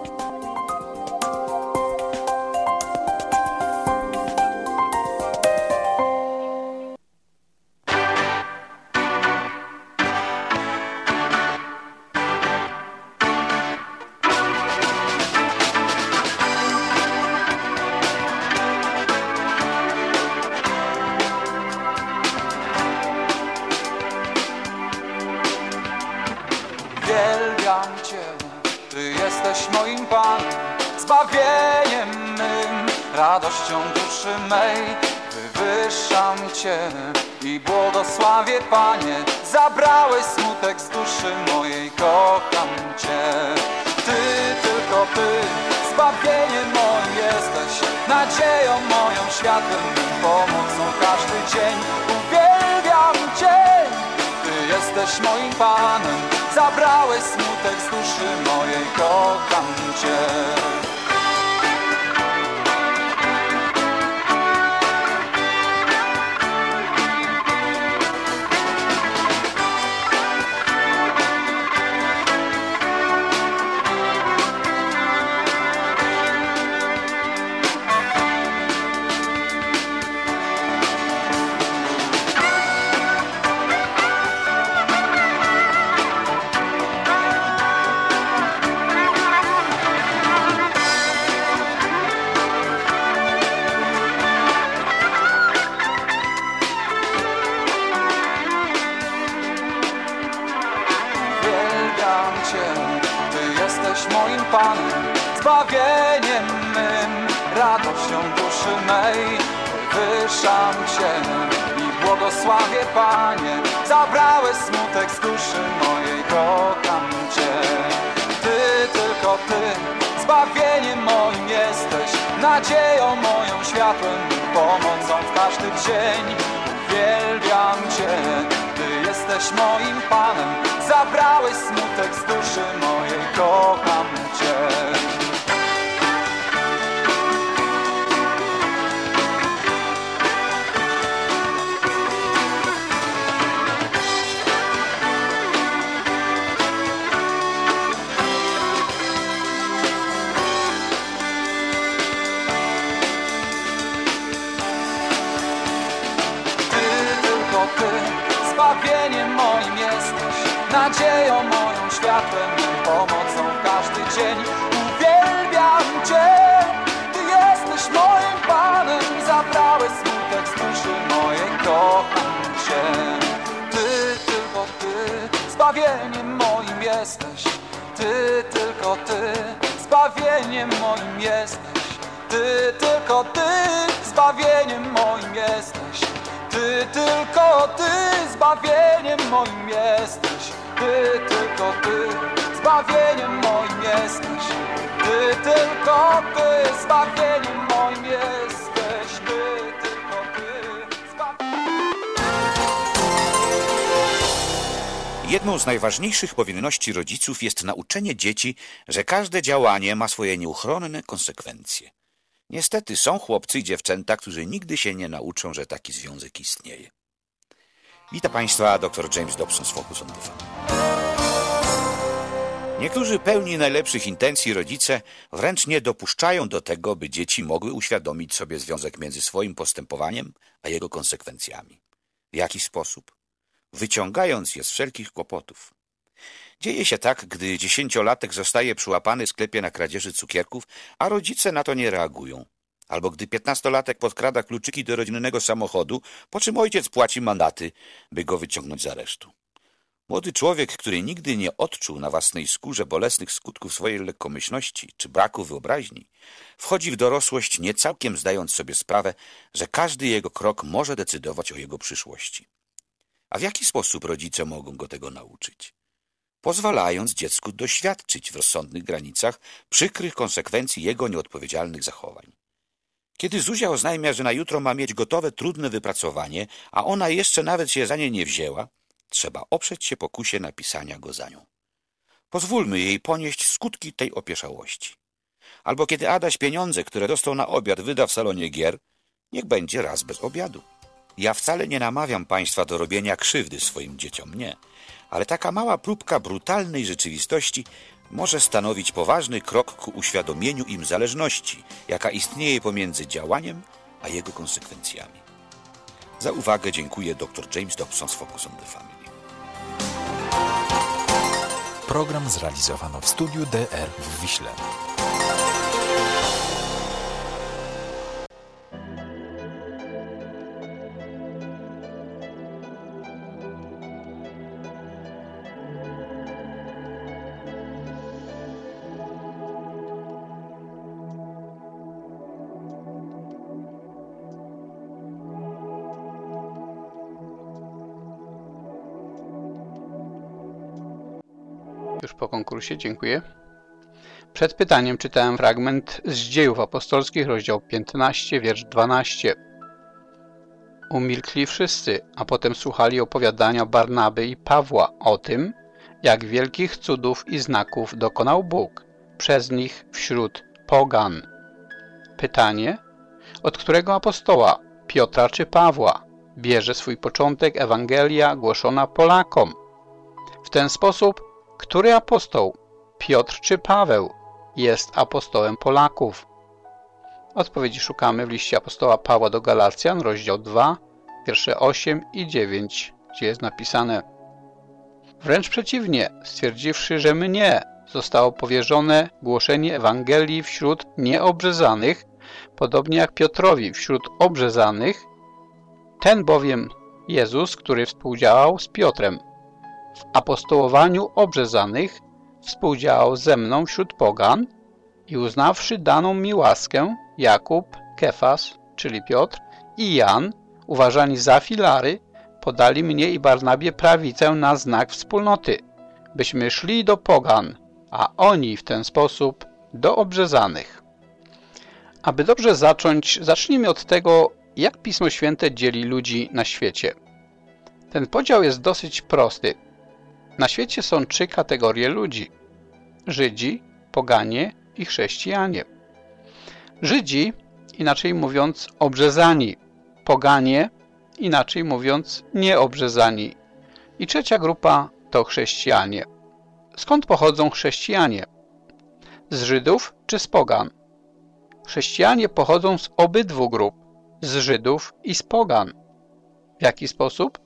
Uwielbiam Cię, Ty jesteś moim Panem, zbawieniem mym, radością duszy mej. Wywyższam Cię i błogosławię, Panie, zabrałeś smutek z duszy mojej, kocham Cię. Ty, tylko Ty, zbawieniem moim jesteś, nadzieją moją, światłem mym, pomocą każdy dzień. Uwielbiam Cię, Ty jesteś moim Panem, zabrałeś smutek z duszy mojej, kocham Cię. Moim Panem, zbawieniem mym, radością duszy mej. Wywyższam Cię i błogosławię, Panie, zabrałeś smutek z duszy mojej, kocham Cię. Ty, tylko Ty, zbawieniem moim jesteś, nadzieją moją, światłem, pomocą w każdy dzień. Uwielbiam Cię, Ty jesteś moim Panem, zabrałeś smutek z duszy mojej, kocham Cię. zbawieniem moim jesteś, nadzieją moją, światłem, pomocą w każdy dzień. Uwielbiam Cię, Ty jesteś moim Panem, zabrałeś smutek z duszy mojej, kocham Cię. Ty, tylko Ty, zbawieniem moim jesteś, Ty, tylko Ty, zbawieniem moim jesteś, Ty, tylko Ty, zbawieniem moim jesteś, Ty, tylko Ty, zbawieniem moim jesteś, Ty, tylko Ty, zbawieniem moim jesteś, Ty, tylko Ty, zbawieniem moim jesteś, Ty, tylko Ty, Jedną z najważniejszych powinności rodziców jest nauczenie dzieci, że każde działanie ma swoje nieuchronne konsekwencje. Niestety są chłopcy i dziewczęta, którzy nigdy się nie nauczą, że taki związek istnieje. Witam Państwa, dr James Dobson z Focus on the Family. Niektórzy pełni najlepszych intencji rodzice wręcz nie dopuszczają do tego, by dzieci mogły uświadomić sobie związek między swoim postępowaniem a jego konsekwencjami. W jaki sposób? Wyciągając je z wszelkich kłopotów. Dzieje się tak, gdy 10-latek zostaje przyłapany w sklepie na kradzieży cukierków, a rodzice na to nie reagują. Albo gdy 15-latek podkrada kluczyki do rodzinnego samochodu, po czym ojciec płaci mandaty, by go wyciągnąć z aresztu. Młody człowiek, który nigdy nie odczuł na własnej skórze bolesnych skutków swojej lekkomyślności czy braku wyobraźni, wchodzi w dorosłość nie całkiem zdając sobie sprawę, że każdy jego krok może decydować o jego przyszłości. A w jaki sposób rodzice mogą go tego nauczyć? Pozwalając dziecku doświadczyć w rozsądnych granicach przykrych konsekwencji jego nieodpowiedzialnych zachowań. Kiedy Zuzia oznajmia, że na jutro ma mieć gotowe, trudne wypracowanie, a ona jeszcze nawet się za nie nie wzięła, trzeba oprzeć się pokusie napisania go za nią. Pozwólmy jej ponieść skutki tej opieszałości. Albo kiedy Adaś pieniądze, które dostał na obiad, wyda w salonie gier, niech będzie raz bez obiadu. Ja wcale nie namawiam Państwa do robienia krzywdy swoim dzieciom, nie. Ale taka mała próbka brutalnej rzeczywistości może stanowić poważny krok ku uświadomieniu im zależności, jaka istnieje pomiędzy działaniem a jego konsekwencjami. Za uwagę dziękuję dr James Dobson z Focus on the Family. Program zrealizowano w studiu DR w Wiśle. Już po konkursie, dziękuję. Przed pytaniem czytałem fragment z Dziejów Apostolskich, rozdział 15, wiersz 12. Umilkli wszyscy, a potem słuchali opowiadania Barnaby i Pawła o tym, jak wielkich cudów i znaków dokonał Bóg przez nich wśród pogan. Pytanie, od którego apostoła, Piotra czy Pawła, bierze swój początek Ewangelia głoszona Polakom? W ten sposób, który apostoł, Piotr czy Paweł, jest apostołem Polaków? Odpowiedzi szukamy w liście apostoła Pawła do Galacjan, rozdział 2, wiersze 8 i 9, gdzie jest napisane: wręcz przeciwnie, stwierdziwszy, że mnie zostało powierzone głoszenie Ewangelii wśród nieobrzezanych, podobnie jak Piotrowi wśród obrzezanych, ten bowiem Jezus, który współdziałał z Piotrem w apostołowaniu obrzezanych, współdziałał ze mną wśród pogan i uznawszy daną mi łaskę, Jakub, Kefas, czyli Piotr, i Jan, uważani za filary, podali mnie i Barnabie prawicę na znak wspólnoty, byśmy szli do pogan, a oni w ten sposób do obrzezanych. Aby dobrze zacząć, zacznijmy od tego, jak Pismo Święte dzieli ludzi na świecie. Ten podział jest dosyć prosty. Na świecie są 3 kategorie ludzi: Żydzi, poganie i chrześcijanie. Żydzi, inaczej mówiąc obrzezani, poganie, inaczej mówiąc nieobrzezani. I trzecia grupa to chrześcijanie. Skąd pochodzą chrześcijanie? Z Żydów czy z pogan? Chrześcijanie pochodzą z obydwu grup, z Żydów i z pogan. W jaki sposób?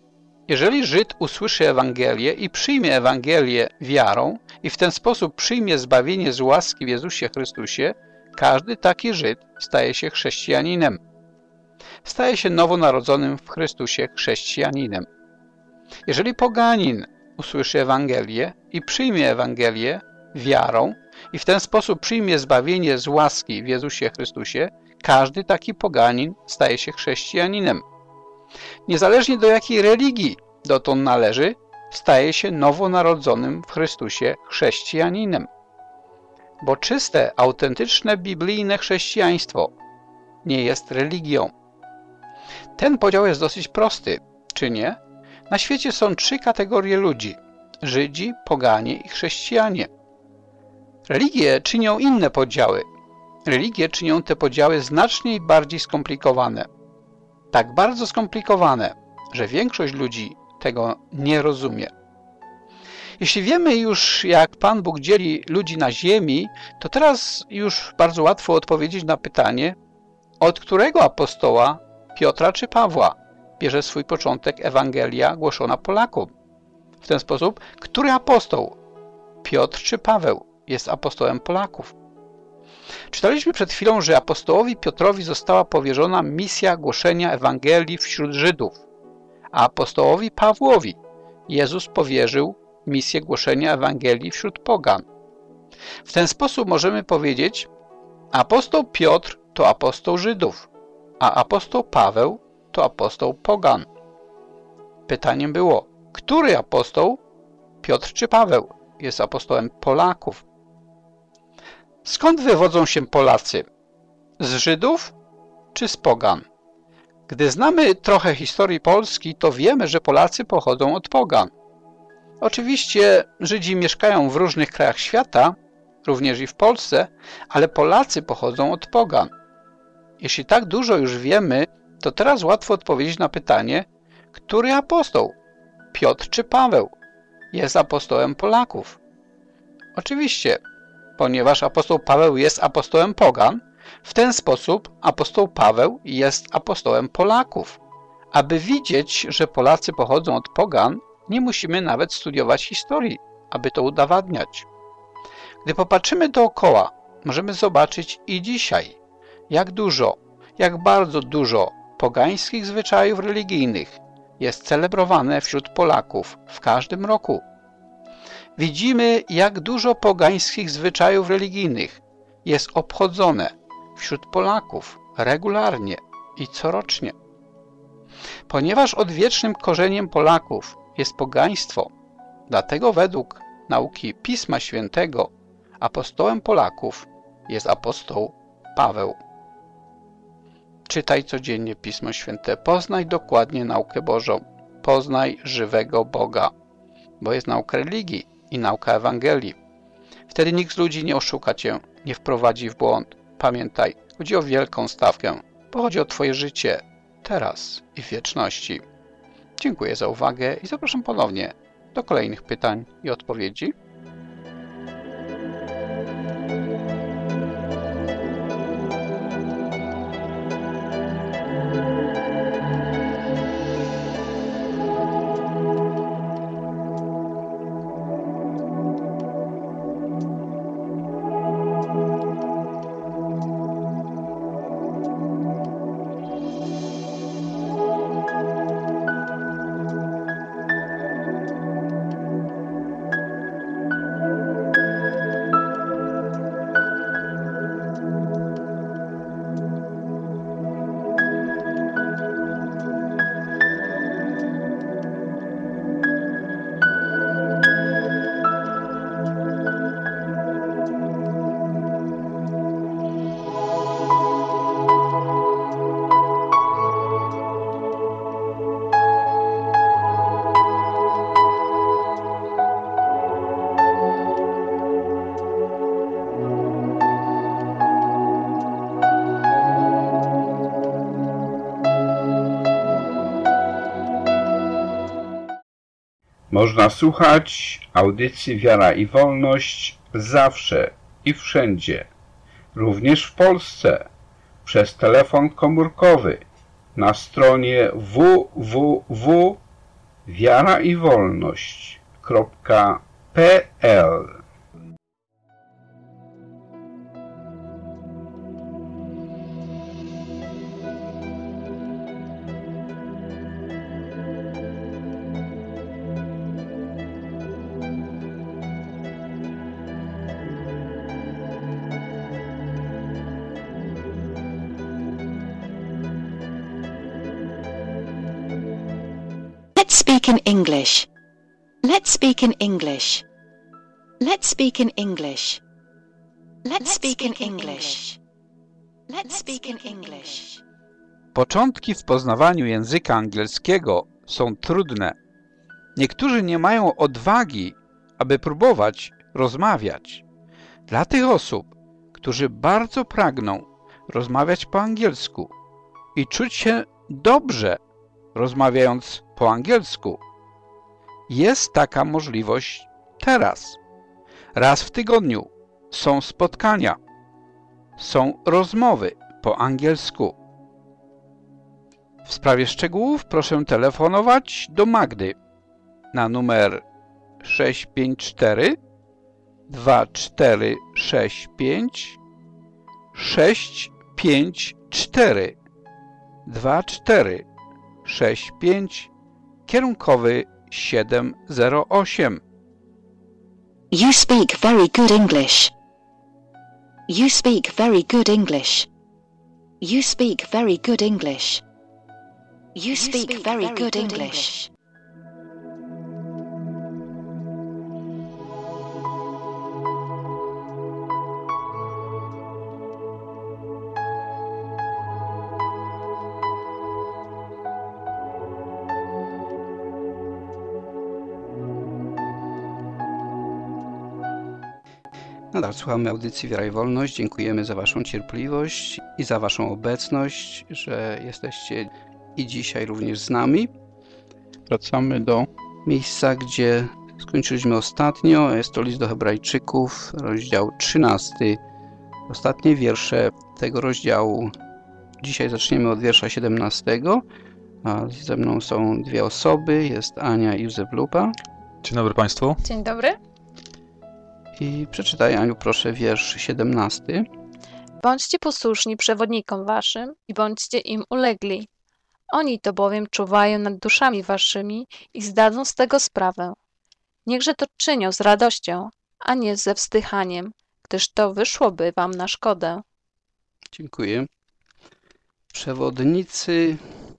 Jeżeli Żyd usłyszy Ewangelię i przyjmie Ewangelię wiarą i w ten sposób przyjmie zbawienie z łaski w Jezusie Chrystusie, każdy taki Żyd staje się chrześcijaninem. Staje się nowonarodzonym w Chrystusie chrześcijaninem. Jeżeli poganin usłyszy Ewangelię i przyjmie Ewangelię wiarą i w ten sposób przyjmie zbawienie z łaski w Jezusie Chrystusie, każdy taki poganin staje się chrześcijaninem. Niezależnie do jakiej religii dotąd należy, staje się nowonarodzonym w Chrystusie chrześcijaninem. Bo czyste, autentyczne, biblijne chrześcijaństwo nie jest religią. Ten podział jest dosyć prosty, czy nie? Na świecie są 3 kategorie ludzi: Żydzi, poganie i chrześcijanie. Religie czynią inne podziały. Religie czynią te podziały znacznie bardziej skomplikowane. Tak bardzo skomplikowane, że większość ludzi tego nie rozumie. Jeśli wiemy już, jak Pan Bóg dzieli ludzi na ziemi, to teraz już bardzo łatwo odpowiedzieć na pytanie, od którego apostoła, Piotra czy Pawła, bierze swój początek Ewangelia głoszona Polakom. W ten sposób, który apostoł, Piotr czy Paweł, jest apostołem Polaków? Czytaliśmy przed chwilą, że apostołowi Piotrowi została powierzona misja głoszenia Ewangelii wśród Żydów, a apostołowi Pawłowi Jezus powierzył misję głoszenia Ewangelii wśród pogan. W ten sposób możemy powiedzieć, apostoł Piotr to apostoł Żydów, a apostoł Paweł to apostoł pogan. Pytaniem było, który apostoł, Piotr czy Paweł, jest apostołem Polaków? Skąd wywodzą się Polacy? Z Żydów czy z pogan? Gdy znamy trochę historii Polski, to wiemy, że Polacy pochodzą od pogan. Oczywiście Żydzi mieszkają w różnych krajach świata, również i w Polsce, ale Polacy pochodzą od pogan. Jeśli tak dużo już wiemy, to teraz łatwo odpowiedzieć na pytanie, który apostoł, Piotr czy Paweł, jest apostołem Polaków? Oczywiście, ponieważ apostoł Paweł jest apostołem pogan, w ten sposób apostoł Paweł jest apostołem Polaków. Aby widzieć, że Polacy pochodzą od pogan, nie musimy nawet studiować historii, aby to udowadniać. Gdy popatrzymy dookoła, możemy zobaczyć i dzisiaj, jak bardzo dużo pogańskich zwyczajów religijnych jest celebrowane wśród Polaków w każdym roku. Widzimy, jak dużo pogańskich zwyczajów religijnych jest obchodzone wśród Polaków regularnie i corocznie. Ponieważ odwiecznym korzeniem Polaków jest pogaństwo, dlatego według nauki Pisma Świętego apostołem Polaków jest apostoł Paweł. Czytaj codziennie Pismo Święte, poznaj dokładnie naukę Bożą, poznaj żywego Boga, bo jest nauka religii i nauka Ewangelii. Wtedy nikt z ludzi nie oszuka cię, nie wprowadzi w błąd. Pamiętaj, chodzi o wielką stawkę, bo chodzi o twoje życie, teraz i w wieczności. Dziękuję za uwagę i zapraszam ponownie do kolejnych pytań i odpowiedzi. Można słuchać audycji Wiara i Wolność zawsze i wszędzie, również w Polsce, przez telefon komórkowy na stronie www.awr.org wiaraiwolność.pl. Let's speak in English. Let's speak in English. Let's speak in English. Let's speak in English. Let's speak in English. Początki w poznawaniu języka angielskiego są trudne. Niektórzy nie mają odwagi, aby próbować rozmawiać. Dla tych osób, którzy bardzo pragną rozmawiać po angielsku i czuć się dobrze rozmawiając po angielsku, jest taka możliwość teraz. Raz w tygodniu są spotkania, są rozmowy po angielsku. W sprawie szczegółów proszę telefonować do Magdy na numer 654 2465 654 2465 kierunkowy 708. You speak very good English. You speak very good English. You speak very good English. You speak very good English. Nadal słuchamy audycji Wiara i Wolność. Dziękujemy za Waszą cierpliwość i za Waszą obecność, że jesteście i dzisiaj również z nami. Wracamy do miejsca, gdzie skończyliśmy ostatnio. Jest to list do Hebrajczyków, rozdział 13. Ostatnie wiersze tego rozdziału. Dzisiaj zaczniemy od wiersza 17. A ze mną są dwie osoby. Jest Ania i Józef Lupa. Dzień dobry Państwu. Dzień dobry. I przeczytaj, Aniu, proszę, wiersz 17. Bądźcie posłuszni przewodnikom waszym i bądźcie im ulegli. Oni to bowiem czuwają nad duszami waszymi i zdadzą z tego sprawę. Niechże to czynią z radością, a nie ze wzdychaniem, gdyż to wyszłoby wam na szkodę. Dziękuję. Przewodnicy.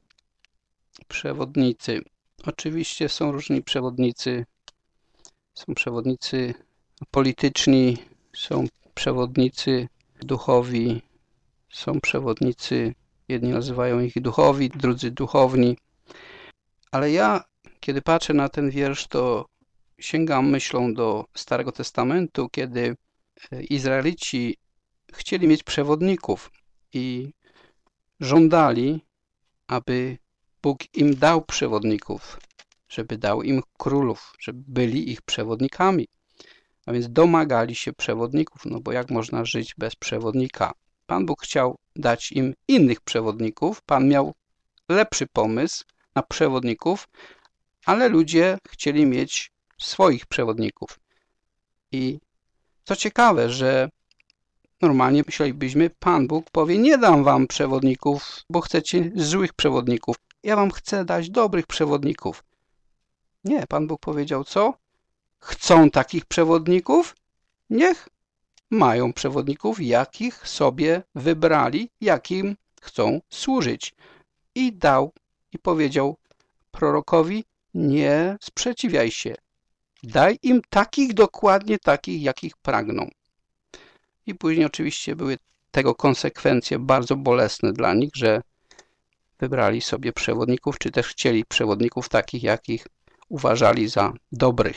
Oczywiście są różni przewodnicy. Są przewodnicy polityczni, są przewodnicy duchowi, są przewodnicy, jedni nazywają ich duchowi, drudzy duchowni. Ale ja, kiedy patrzę na ten wiersz, to sięgam myślą do Starego Testamentu, kiedy Izraelici chcieli mieć przewodników i żądali, aby Bóg im dał przewodników, żeby dał im królów, żeby byli ich przewodnikami. A więc domagali się przewodników, no bo jak można żyć bez przewodnika? Pan Bóg chciał dać im innych przewodników, Pan miał lepszy pomysł na przewodników, ale ludzie chcieli mieć swoich przewodników. I co ciekawe, że normalnie myślelibyśmy, Pan Bóg powie, nie dam wam przewodników, bo chcecie złych przewodników. Ja wam chcę dać dobrych przewodników. Nie, Pan Bóg powiedział co? Chcą takich przewodników? Niech mają przewodników, jakich sobie wybrali, jakim chcą służyć. I dał, i powiedział prorokowi, nie sprzeciwiaj się. Daj im takich, dokładnie takich, jakich pragną. I później oczywiście były tego konsekwencje bardzo bolesne dla nich, że wybrali sobie przewodników, czy też chcieli przewodników takich, jakich uważali za dobrych.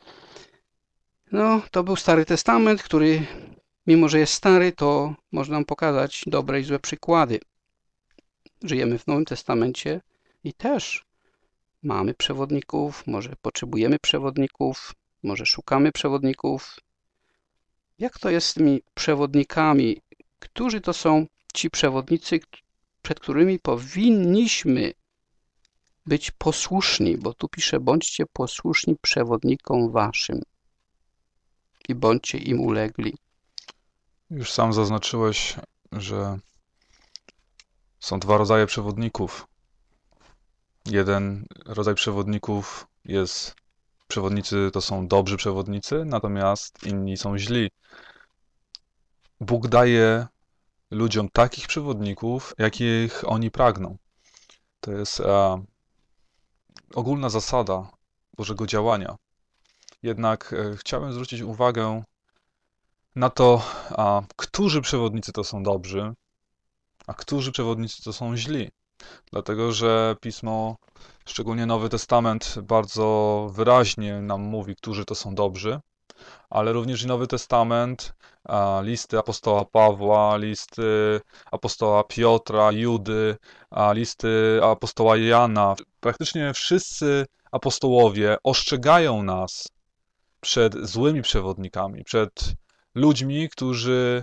No, to był Stary Testament, który, mimo że jest stary, to można nam pokazać dobre i złe przykłady. Żyjemy w Nowym Testamencie i też mamy przewodników, może potrzebujemy przewodników, może szukamy przewodników. Jak to jest z tymi przewodnikami? Którzy to są ci przewodnicy, przed którymi powinniśmy być posłuszni, bo tu pisze, bądźcie posłuszni przewodnikom waszym i bądźcie im ulegli. Już sam zaznaczyłeś, że są dwa rodzaje przewodników. Jeden rodzaj przewodników jest, przewodnicy to są dobrzy przewodnicy, natomiast inni są źli. Bóg daje ludziom takich przewodników, jakich oni pragną. To jest ogólna zasada Bożego działania. Jednak chciałem zwrócić uwagę na to, którzy przewodnicy to są dobrzy, a którzy przewodnicy to są źli. Dlatego, że Pismo, szczególnie Nowy Testament, bardzo wyraźnie nam mówi, którzy to są dobrzy, ale również i Nowy Testament, listy apostoła Pawła, listy apostoła Piotra, Judy, listy apostoła Jana. Praktycznie wszyscy apostołowie ostrzegają nas przed złymi przewodnikami, przed ludźmi, którzy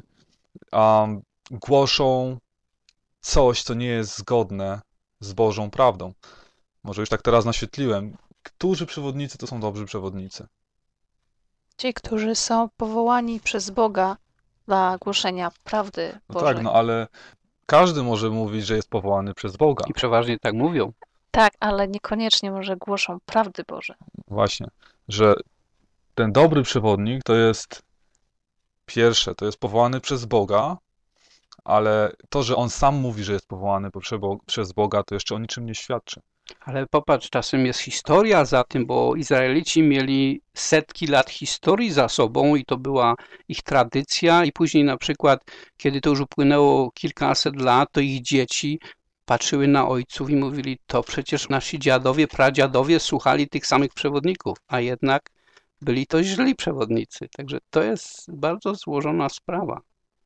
głoszą coś, co nie jest zgodne z Bożą prawdą. Może już tak teraz naświetliłem. Którzy przewodnicy to są dobrzy przewodnicy? Ci, którzy są powołani przez Boga dla głoszenia prawdy Bożej. Tak, ale każdy może mówić, że jest powołany przez Boga. I przeważnie tak mówią. Tak, ale niekoniecznie może głoszą prawdy Boże. Właśnie, że ten dobry przewodnik to jest pierwsze, to jest powołany przez Boga, ale to, że on sam mówi, że jest powołany przez Boga, to jeszcze o niczym nie świadczy. Ale popatrz, czasem jest historia za tym, bo Izraelici mieli setki lat historii za sobą i to była ich tradycja i później na przykład, kiedy to już upłynęło kilkaset lat, to ich dzieci patrzyły na ojców i mówili, to przecież nasi dziadowie, pradziadowie słuchali tych samych przewodników, a jednak byli to źli przewodnicy. Także to jest bardzo złożona sprawa.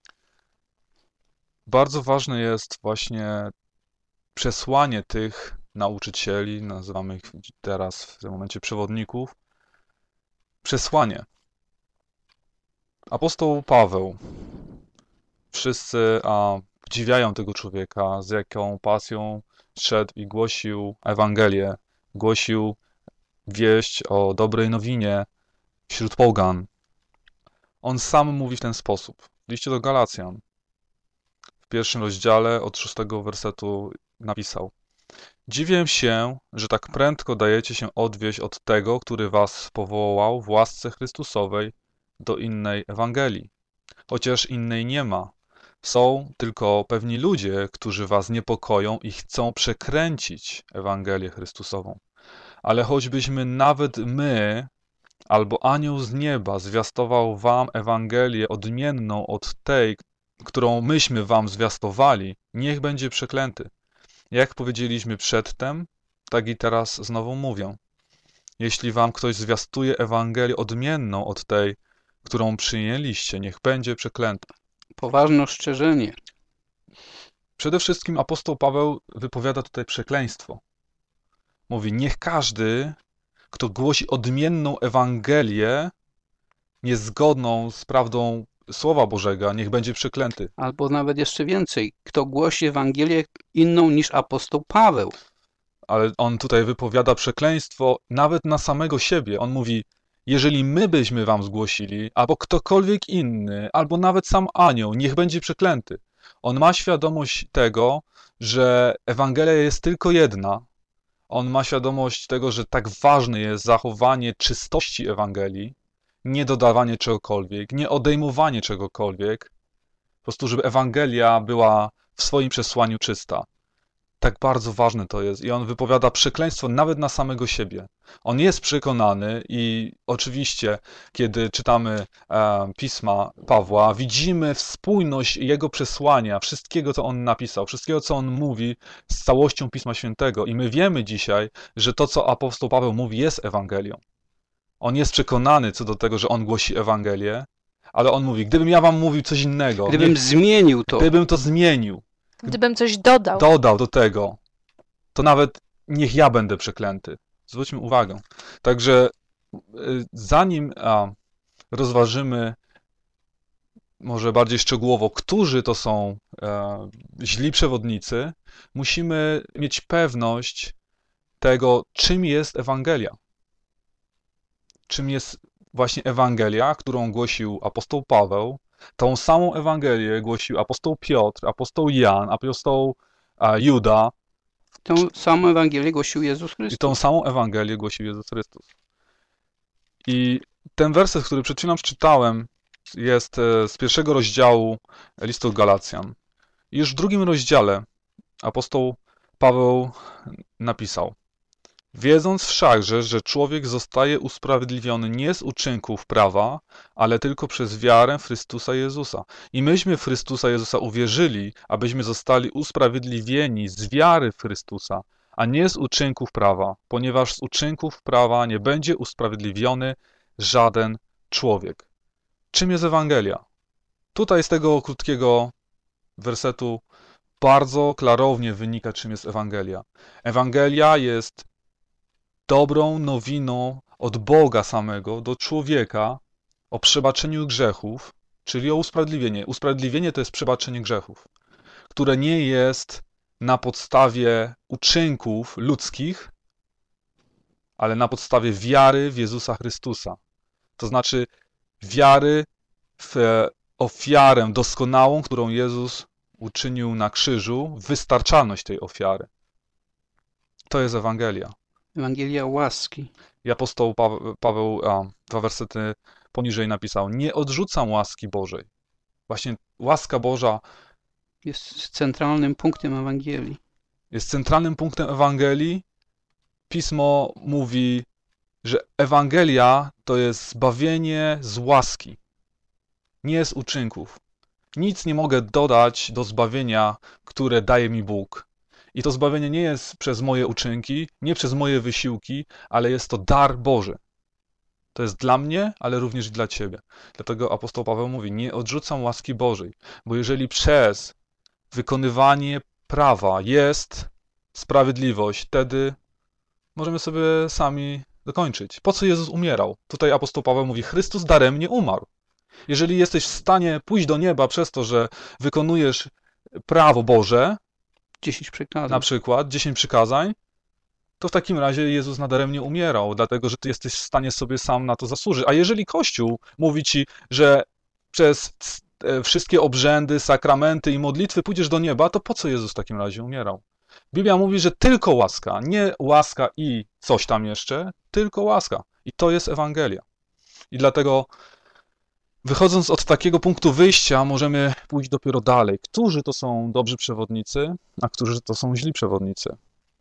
Bardzo ważne jest właśnie przesłanie tych nauczycieli, nazywamy ich teraz w tym momencie przewodników, przesłanie. Apostoł Paweł, wszyscy podziwiają tego człowieka, z jaką pasją szedł i głosił Ewangelię, głosił wieść o dobrej nowinie wśród pogan. On sam mówi w ten sposób. W liście do Galacjan, w 1 rozdziale od 6 wersetu napisał: Dziwię się, że tak prędko dajecie się odwieść od tego, który was powołał w łasce Chrystusowej do innej Ewangelii. Chociaż innej nie ma. Są tylko pewni ludzie, którzy was niepokoją i chcą przekręcić Ewangelię Chrystusową. Ale choćbyśmy nawet my, albo anioł z nieba zwiastował wam Ewangelię odmienną od tej, którą myśmy wam zwiastowali, niech będzie przeklęty. Jak powiedzieliśmy przedtem, tak i teraz znowu mówię. Jeśli wam ktoś zwiastuje Ewangelię odmienną od tej, którą przyjęliście, niech będzie przeklęty. Poważne ostrzeżenie. Przede wszystkim apostoł Paweł wypowiada tutaj przekleństwo. Mówi, niech każdy, kto głosi odmienną Ewangelię, niezgodną z prawdą Słowa Bożego, niech będzie przeklęty. Albo nawet jeszcze więcej, kto głosi Ewangelię inną niż apostoł Paweł. Ale on tutaj wypowiada przekleństwo nawet na samego siebie. On mówi, jeżeli my byśmy wam zgłosili, albo ktokolwiek inny, albo nawet sam anioł, niech będzie przeklęty. On ma świadomość tego, że Ewangelia jest tylko jedna. On ma świadomość tego, że tak ważne jest zachowanie czystości Ewangelii, nie dodawanie czegokolwiek, nie odejmowanie czegokolwiek, po prostu, żeby Ewangelia była w swoim przesłaniu czysta. Tak bardzo ważne to jest i on wypowiada przekleństwo nawet na samego siebie. On jest przekonany i oczywiście, kiedy czytamy pisma Pawła, widzimy spójność jego przesłania, wszystkiego, co on napisał, wszystkiego, co on mówi z całością Pisma Świętego i my wiemy dzisiaj, że to, co apostoł Paweł mówi, jest Ewangelią. On jest przekonany co do tego, że on głosi Ewangelię, ale on mówi, gdybym ja wam mówił coś innego, gdybym zmienił to, gdybym to zmienił, gdybym coś dodał do tego, to nawet niech ja będę przeklęty. Zwróćmy uwagę. Także zanim rozważymy może bardziej szczegółowo, którzy to są źli przewodnicy, musimy mieć pewność tego, czym jest Ewangelia. Czym jest właśnie Ewangelia, którą głosił apostoł Paweł. Tą samą Ewangelię głosił apostoł Piotr, apostoł Jan, apostoł Juda. Tą samą Ewangelię głosił Jezus Chrystus. I tą samą Ewangelię głosił Jezus Chrystus. I ten werset, który przed chwilą przeczytałem, jest z 1 rozdziału listu Galacjan. I już w 2 rozdziale apostoł Paweł napisał: wiedząc wszakże, że człowiek zostaje usprawiedliwiony nie z uczynków prawa, ale tylko przez wiarę w Chrystusa Jezusa. I myśmy w Chrystusa Jezusa uwierzyli, abyśmy zostali usprawiedliwieni z wiary w Chrystusa, a nie z uczynków prawa, ponieważ z uczynków prawa nie będzie usprawiedliwiony żaden człowiek. Czym jest Ewangelia? Tutaj z tego krótkiego wersetu bardzo klarownie wynika, czym jest Ewangelia. Ewangelia jest dobrą nowiną od Boga samego do człowieka o przebaczeniu grzechów, czyli o usprawiedliwienie. Usprawiedliwienie to jest przebaczenie grzechów, które nie jest na podstawie uczynków ludzkich, ale na podstawie wiary w Jezusa Chrystusa. To znaczy wiary w ofiarę doskonałą, którą Jezus uczynił na krzyżu, wystarczalność tej ofiary. To jest Ewangelia. Ewangelia łaski. I apostoł Paweł 2 wersety poniżej napisał: nie odrzucam łaski Bożej. Właśnie łaska Boża jest centralnym punktem Ewangelii. Jest centralnym punktem Ewangelii. Pismo mówi, że Ewangelia to jest zbawienie z łaski, nie z uczynków. Nic nie mogę dodać do zbawienia, które daje mi Bóg. I to zbawienie nie jest przez moje uczynki, nie przez moje wysiłki, ale jest to dar Boży. To jest dla mnie, ale również dla ciebie. Dlatego apostoł Paweł mówi: nie odrzucam łaski Bożej, bo jeżeli przez wykonywanie prawa jest sprawiedliwość, wtedy możemy sobie sami dokończyć. Po co Jezus umierał? Tutaj apostoł Paweł mówi: Chrystus daremnie umarł. Jeżeli jesteś w stanie pójść do nieba przez to, że wykonujesz prawo Boże, 10 przykazań. Na przykład 10 przykazań, to w takim razie Jezus nadaremnie umierał, dlatego że ty jesteś w stanie sobie sam na to zasłużyć. A jeżeli Kościół mówi ci, że przez wszystkie obrzędy, sakramenty i modlitwy pójdziesz do nieba, to po co Jezus w takim razie umierał? Biblia mówi, że tylko łaska, nie łaska i coś tam jeszcze, tylko łaska. I to jest Ewangelia. I dlatego, wychodząc od takiego punktu wyjścia, możemy pójść dopiero dalej. Którzy to są dobrzy przewodnicy, a którzy to są źli przewodnicy?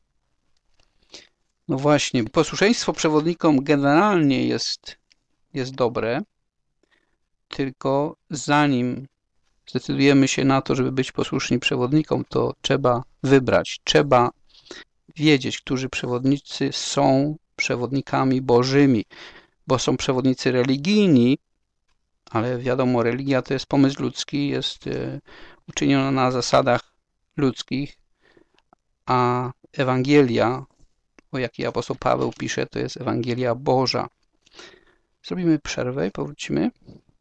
No właśnie, posłuszeństwo przewodnikom generalnie jest dobre, tylko zanim zdecydujemy się na to, żeby być posłuszni przewodnikom, to trzeba wybrać, trzeba wiedzieć, którzy przewodnicy są przewodnikami bożymi, bo są przewodnicy religijni, ale wiadomo, religia to jest pomysł ludzki, jest uczyniona na zasadach ludzkich, a Ewangelia, o jakiej apostoł Paweł pisze, to jest Ewangelia Boża. Zrobimy przerwę i powrócimy.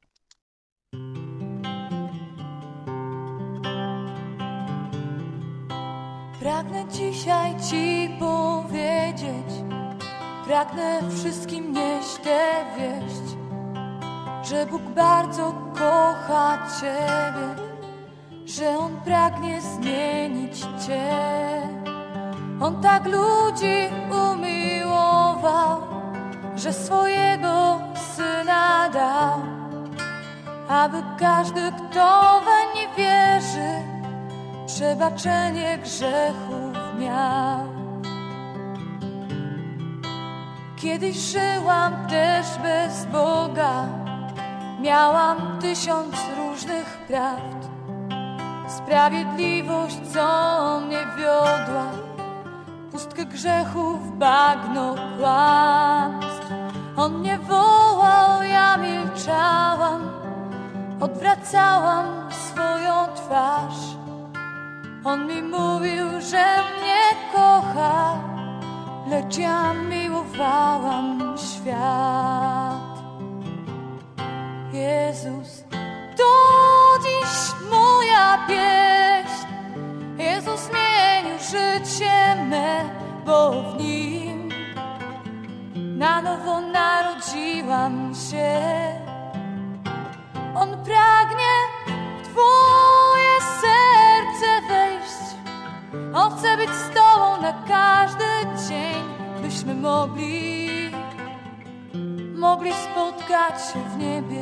Pragnę dzisiaj Ci powiedzieć, pragnę wszystkim nieść tę wieść, że Bóg bardzo kocha Ciebie, że On pragnie zmienić Cię. On tak ludzi umiłował, że swojego Syna dał, aby każdy, kto weń wierzy, przebaczenie grzechów miał. Kiedyś żyłam też bez Boga, miałam 1000 różnych prawd. Sprawiedliwość, co mnie wiodła, pustkę grzechów, bagno kłamstw. On mnie wołał, ja milczałam, odwracałam swoją twarz. On mi mówił, że mnie kocha, lecz ja miłowałam świat. Jezus, to dziś moja pieśń. Jezus zmienił życie me, bo w nim na nowo narodziłam się. On pragnie w Twoje serce wejść. On chce być z Tobą na każdy dzień, byśmy mogli spotkać się w niebie.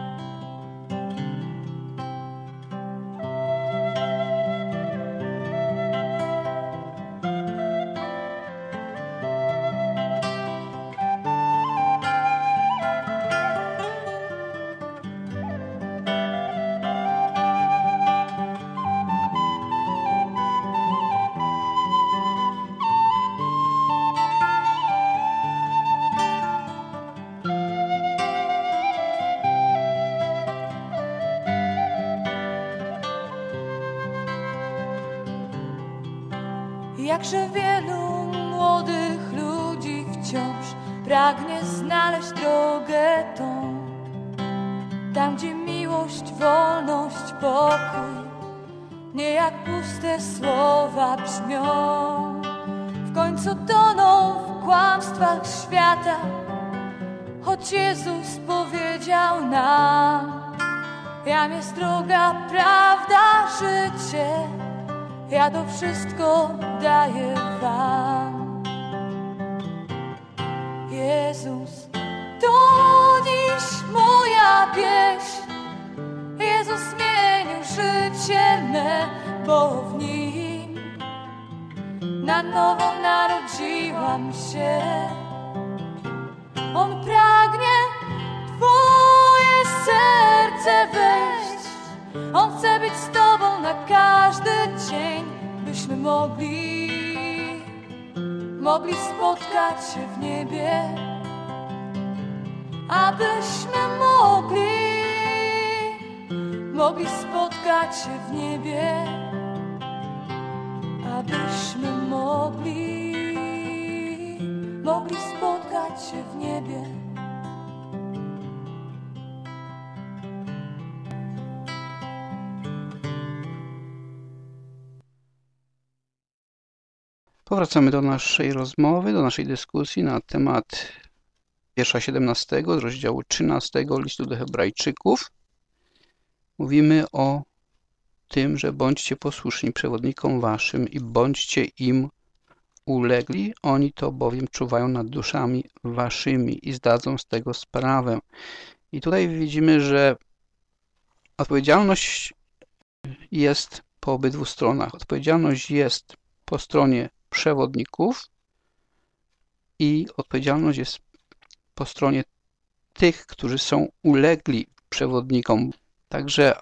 Jakże wielu młodych ludzi wciąż pragnie znaleźć drogę tą, tam gdzie miłość, wolność, pokój nie jak puste słowa brzmią. W końcu toną w kłamstwach świata, choć Jezus powiedział nam: jam jest droga, prawda, życie, ja to wszystko daję wam. Jezus, to dziś moja pieśń. Jezus zmienił życie me, bo w nim na nowo narodziłam się. On pragnie w Twoje serce wejść. On chce być z Tobą na każdy dzień, byśmy mogli spotkać się w niebie. Abyśmy mogli spotkać się w niebie. Abyśmy mogli spotkać się w niebie. Powracamy do naszej rozmowy, do naszej dyskusji na temat wiersza 17 z rozdziału 13 listu do Hebrajczyków. Mówimy o tym, że bądźcie posłuszni przewodnikom waszym i bądźcie im ulegli. Oni to bowiem czuwają nad duszami waszymi i zdadzą z tego sprawę. I tutaj widzimy, że odpowiedzialność jest po obydwu stronach. Odpowiedzialność jest po stronie przewodników i odpowiedzialność jest po stronie tych, którzy są ulegli przewodnikom. Także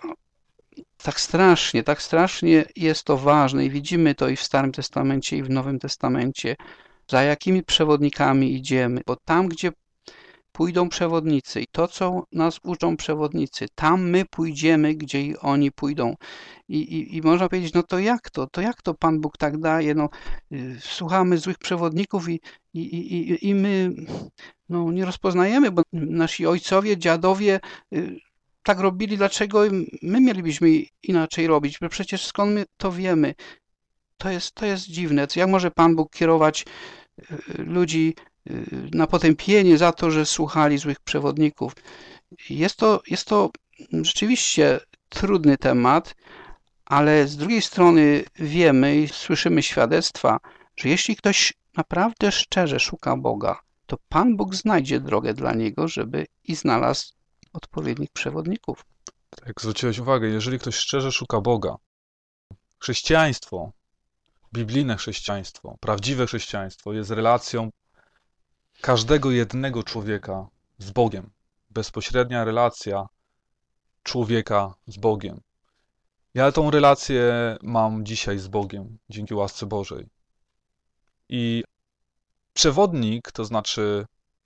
tak strasznie jest to ważne i widzimy to i w Starym Testamencie, i w Nowym Testamencie, za jakimi przewodnikami idziemy, bo tam, gdzie pójdą przewodnicy i to, co nas uczą przewodnicy, tam my pójdziemy, gdzie i oni pójdą. I można powiedzieć, no to jak to? To jak to Pan Bóg tak daje? No, słuchamy złych przewodników i my no, nie rozpoznajemy, bo nasi ojcowie, dziadowie tak robili, dlaczego my mielibyśmy inaczej robić? Bo przecież skąd my to wiemy? To jest dziwne. Jak może Pan Bóg kierować ludzi na potępienie za to, że słuchali złych przewodników? Jest to rzeczywiście trudny temat, ale z drugiej strony wiemy i słyszymy świadectwa, że jeśli ktoś naprawdę szczerze szuka Boga, to Pan Bóg znajdzie drogę dla niego, żeby i znalazł odpowiednich przewodników. Jak zwróciłeś uwagę, jeżeli ktoś szczerze szuka Boga, chrześcijaństwo, biblijne chrześcijaństwo, prawdziwe chrześcijaństwo jest relacją każdego jednego człowieka z Bogiem. Bezpośrednia relacja człowieka z Bogiem. Ja tą relację mam dzisiaj z Bogiem, dzięki łasce Bożej. I przewodnik, to znaczy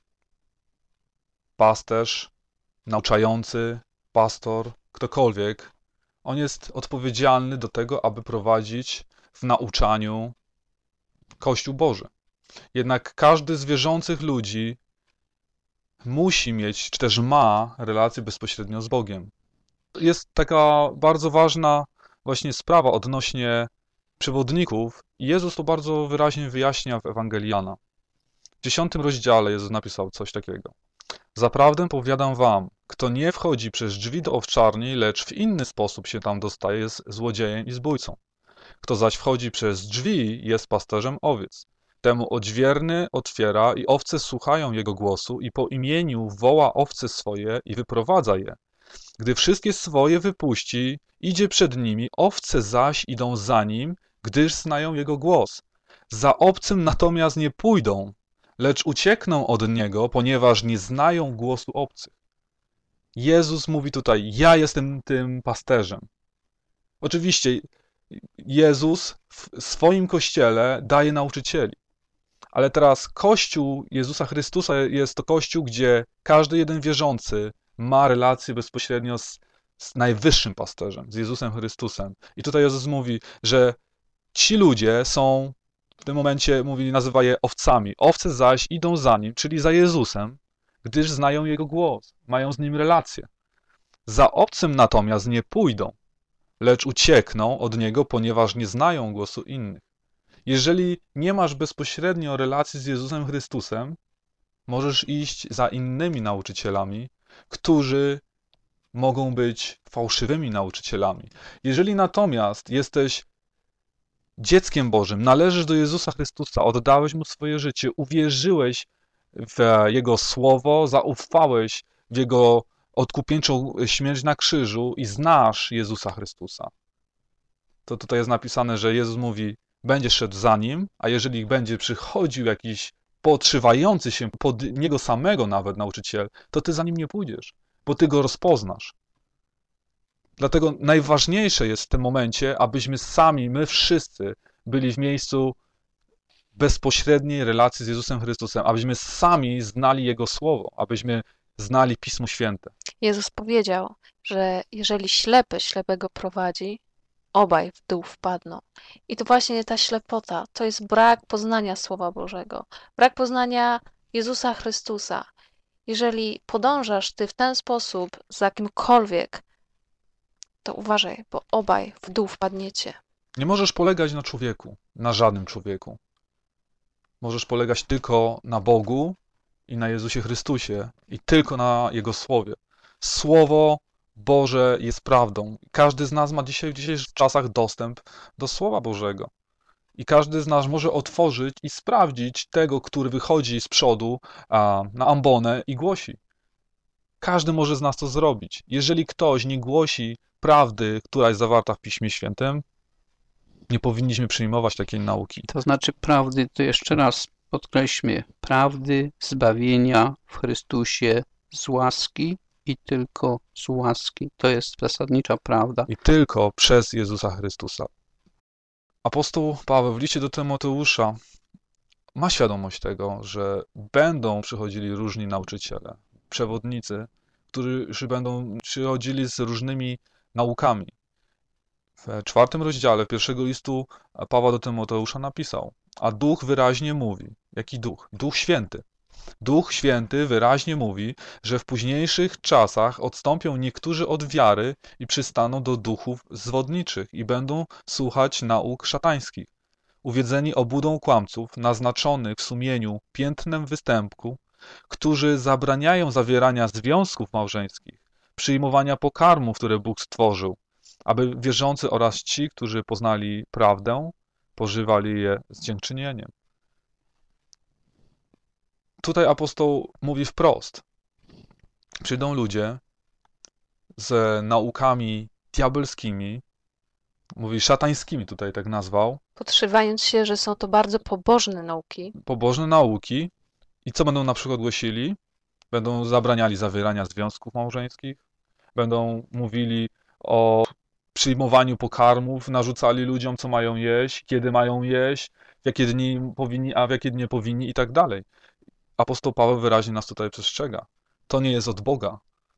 pasterz, nauczający, pastor, ktokolwiek, on jest odpowiedzialny do tego, aby prowadzić w nauczaniu Kościół Boży. Jednak każdy z wierzących ludzi musi mieć, czy też ma relację bezpośrednio z Bogiem. Jest taka bardzo ważna właśnie sprawa odnośnie przewodników. Jezus to bardzo wyraźnie wyjaśnia w Ewangelii Jana. W 10 rozdziale Jezus napisał coś takiego. Zaprawdę powiadam wam, kto nie wchodzi przez drzwi do owczarni, lecz w inny sposób się tam dostaje, jest złodziejem i zbójcą. Kto zaś wchodzi przez drzwi, jest pasterzem owiec. Temu odźwierny otwiera i owce słuchają jego głosu i po imieniu woła owce swoje i wyprowadza je. Gdy wszystkie swoje wypuści, idzie przed nimi, owce zaś idą za nim, gdyż znają jego głos. Za obcym natomiast nie pójdą, lecz uciekną od niego, ponieważ nie znają głosu obcych. Jezus mówi tutaj, ja jestem tym pasterzem. Oczywiście Jezus w swoim Kościele daje nauczycieli. Ale teraz Kościół Jezusa Chrystusa jest to Kościół, gdzie każdy jeden wierzący ma relację bezpośrednio z najwyższym pasterzem, z Jezusem Chrystusem. I tutaj Jezus mówi, że ci ludzie są, w tym momencie mówi, nazywa je owcami. Owce zaś idą za nim, czyli za Jezusem, gdyż znają jego głos, mają z nim relację. Za obcym natomiast nie pójdą, lecz uciekną od niego, ponieważ nie znają głosu innych. Jeżeli nie masz bezpośrednio relacji z Jezusem Chrystusem, możesz iść za innymi nauczycielami, którzy mogą być fałszywymi nauczycielami. Jeżeli natomiast jesteś dzieckiem Bożym, należysz do Jezusa Chrystusa, oddałeś Mu swoje życie, uwierzyłeś w Jego Słowo, zaufałeś w Jego odkupieńczą śmierć na krzyżu i znasz Jezusa Chrystusa, to tutaj jest napisane, że Jezus mówi, będziesz szedł za Nim, a jeżeli będzie przychodził jakiś podszywający się pod Niego samego nawet nauczyciel, to ty za Nim nie pójdziesz, bo ty Go rozpoznasz. Dlatego najważniejsze jest w tym momencie, abyśmy sami, my wszyscy, byli w miejscu bezpośredniej relacji z Jezusem Chrystusem, abyśmy sami znali Jego Słowo, abyśmy znali Pismo Święte. Jezus powiedział, że jeżeli ślepy ślepego prowadzi, obaj w dół wpadną. I to właśnie ta ślepota, to jest brak poznania Słowa Bożego, brak poznania Jezusa Chrystusa. Jeżeli podążasz ty w ten sposób za kimkolwiek, to uważaj, bo obaj w dół wpadniecie. Nie możesz polegać na człowieku, na żadnym człowieku. Możesz polegać tylko na Bogu i na Jezusie Chrystusie i tylko na Jego Słowie. Słowo Boże jest prawdą. Każdy z nas ma dzisiaj w dzisiejszych czasach dostęp do Słowa Bożego. I każdy z nas może otworzyć i sprawdzić tego, który wychodzi z przodu na ambonę i głosi. Każdy może z nas to zrobić. Jeżeli ktoś nie głosi prawdy, która jest zawarta w Piśmie Świętym, nie powinniśmy przyjmować takiej nauki. To znaczy prawdy, to jeszcze raz podkreślmy, prawdy zbawienia w Chrystusie z łaski i tylko z łaski. To jest zasadnicza prawda. I tylko przez Jezusa Chrystusa. Apostoł Paweł w liście do Tymoteusza ma świadomość tego, że będą przychodzili różni nauczyciele, przewodnicy, którzy będą przychodzili z różnymi naukami. W 4 rozdziale 1 listu Pawła do Tymoteusza napisał, a Duch wyraźnie mówi, jaki Duch? Duch Święty. Duch Święty wyraźnie mówi, że w późniejszych czasach odstąpią niektórzy od wiary i przystaną do duchów zwodniczych i będą słuchać nauk szatańskich. Uwiedzeni obłudą kłamców, naznaczonych w sumieniu piętnem występku, którzy zabraniają zawierania związków małżeńskich, przyjmowania pokarmów, które Bóg stworzył, aby wierzący oraz ci, którzy poznali prawdę, pożywali je z dziękczynieniem. Tutaj apostoł mówi wprost. Przyjdą ludzie z naukami diabelskimi, mówi szatańskimi, tutaj tak nazwał. Podszywając się, że są to bardzo pobożne nauki. Pobożne nauki. I co będą na przykład głosili? Będą zabraniali zawierania związków małżeńskich, będą mówili o przyjmowaniu pokarmów, narzucali ludziom, co mają jeść, kiedy mają jeść, w jakie dni powinni, a w jakie dni nie powinni i tak dalej. Apostoł Paweł wyraźnie nas tutaj przestrzega. To nie jest od Boga.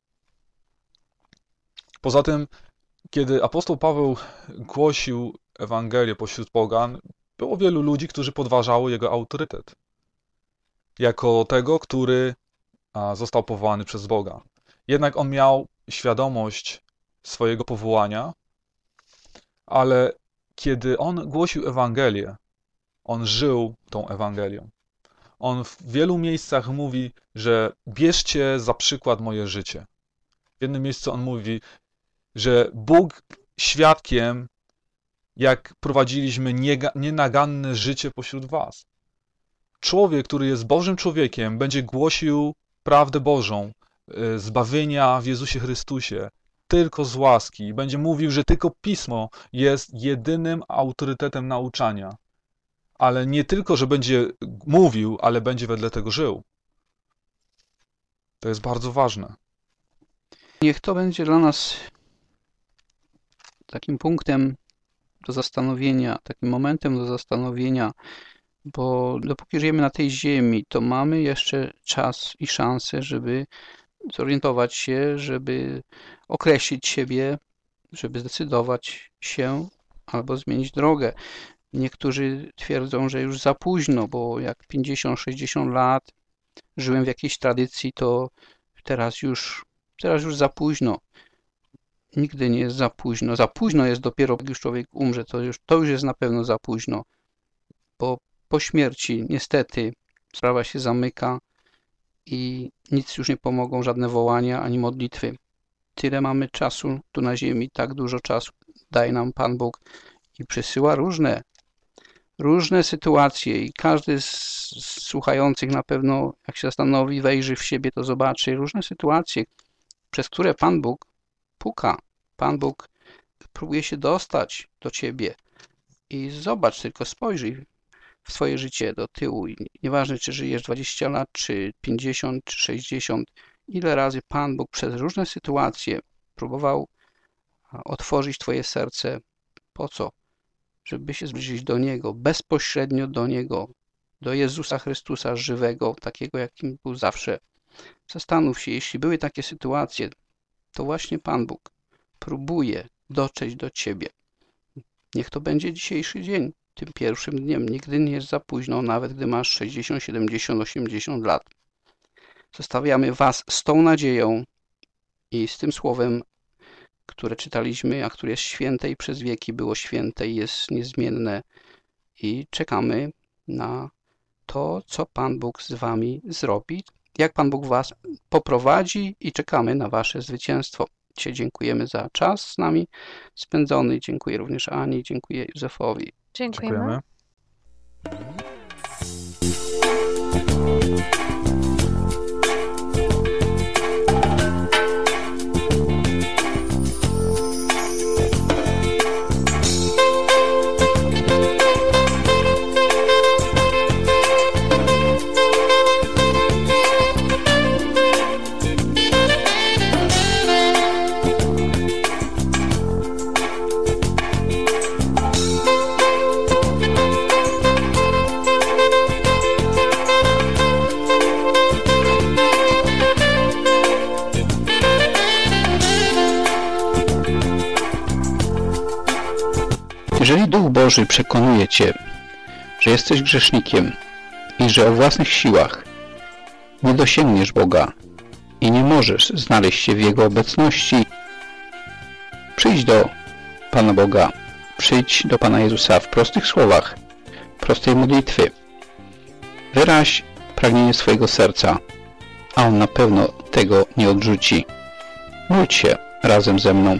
Poza tym, kiedy apostoł Paweł głosił Ewangelię pośród pogan, było wielu ludzi, którzy podważało jego autorytet. Jako tego, który został powołany przez Boga. Jednak on miał świadomość swojego powołania, ale kiedy on głosił Ewangelię, on żył tą Ewangelią. On w wielu miejscach mówi, że bierzcie za przykład moje życie. W jednym miejscu on mówi, że Bóg świadkiem, jak prowadziliśmy nienaganne życie pośród was. Człowiek, który jest Bożym człowiekiem, będzie głosił prawdę Bożą, zbawienia w Jezusie Chrystusie, tylko z łaski. I będzie mówił, że tylko Pismo jest jedynym autorytetem nauczania. Ale nie tylko, że będzie mówił, ale będzie wedle tego żył. To jest bardzo ważne. Niech to będzie dla nas takim punktem do zastanowienia, takim momentem do zastanowienia, bo dopóki żyjemy na tej ziemi, to mamy jeszcze czas i szansę, żeby zorientować się, żeby określić siebie, żeby zdecydować się albo zmienić drogę. Niektórzy twierdzą, że już za późno, bo jak 50-60 lat żyłem w jakiejś tradycji, to teraz już za późno. Nigdy nie jest za późno. Za późno jest dopiero, jak już człowiek umrze, to już jest na pewno za późno, bo po śmierci niestety sprawa się zamyka i nic już nie pomogą żadne wołania ani modlitwy. Tyle mamy czasu tu na ziemi, tak dużo czasu daje nam Pan Bóg i przysyła różne sytuacje i każdy z słuchających na pewno, jak się zastanowi, wejrzy w siebie, to zobaczy różne sytuacje, przez które Pan Bóg puka. Pan Bóg próbuje się dostać do ciebie i zobacz, tylko spojrzyj w swoje życie do tyłu. I nieważne, czy żyjesz 20 lat, czy 50, czy 60, ile razy Pan Bóg przez różne sytuacje próbował otworzyć twoje serce. Po co? Żeby się zbliżyć do Niego, bezpośrednio do Niego, do Jezusa Chrystusa żywego, takiego, jakim był zawsze. Zastanów się, jeśli były takie sytuacje, to właśnie Pan Bóg próbuje dotrzeć do ciebie. Niech to będzie dzisiejszy dzień, tym pierwszym dniem. Nigdy nie jest za późno, nawet gdy masz 60, 70, 80 lat. Zostawiamy was z tą nadzieją i z tym słowem, które czytaliśmy, a które jest święte i przez wieki było święte i jest niezmienne. I czekamy na to, co Pan Bóg z wami zrobi, jak Pan Bóg was poprowadzi i czekamy na wasze zwycięstwo. Dzisiaj dziękujemy za czas z nami spędzony. Dziękuję również Ani, dziękuję Józefowi. Dziękujemy. Jeżeli Duch Boży przekonuje cię, że jesteś grzesznikiem i że o własnych siłach nie dosięgniesz Boga i nie możesz znaleźć się w Jego obecności, przyjdź do Pana Boga, przyjdź do Pana Jezusa w prostych słowach, prostej modlitwy. Wyraź pragnienie swojego serca, a On na pewno tego nie odrzuci. Módl się razem ze mną.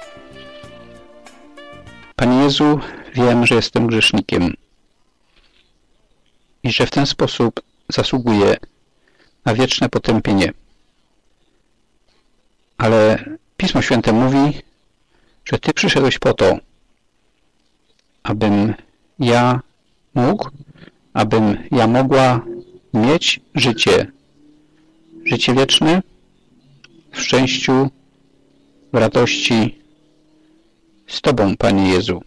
Panie Jezu, wiem, że jestem grzesznikiem i że w ten sposób zasługuję na wieczne potępienie. Ale Pismo Święte mówi, że Ty przyszedłeś po to, abym ja mógł, abym ja mogła mieć życie wieczne w szczęściu, w radości z Tobą, Panie Jezu.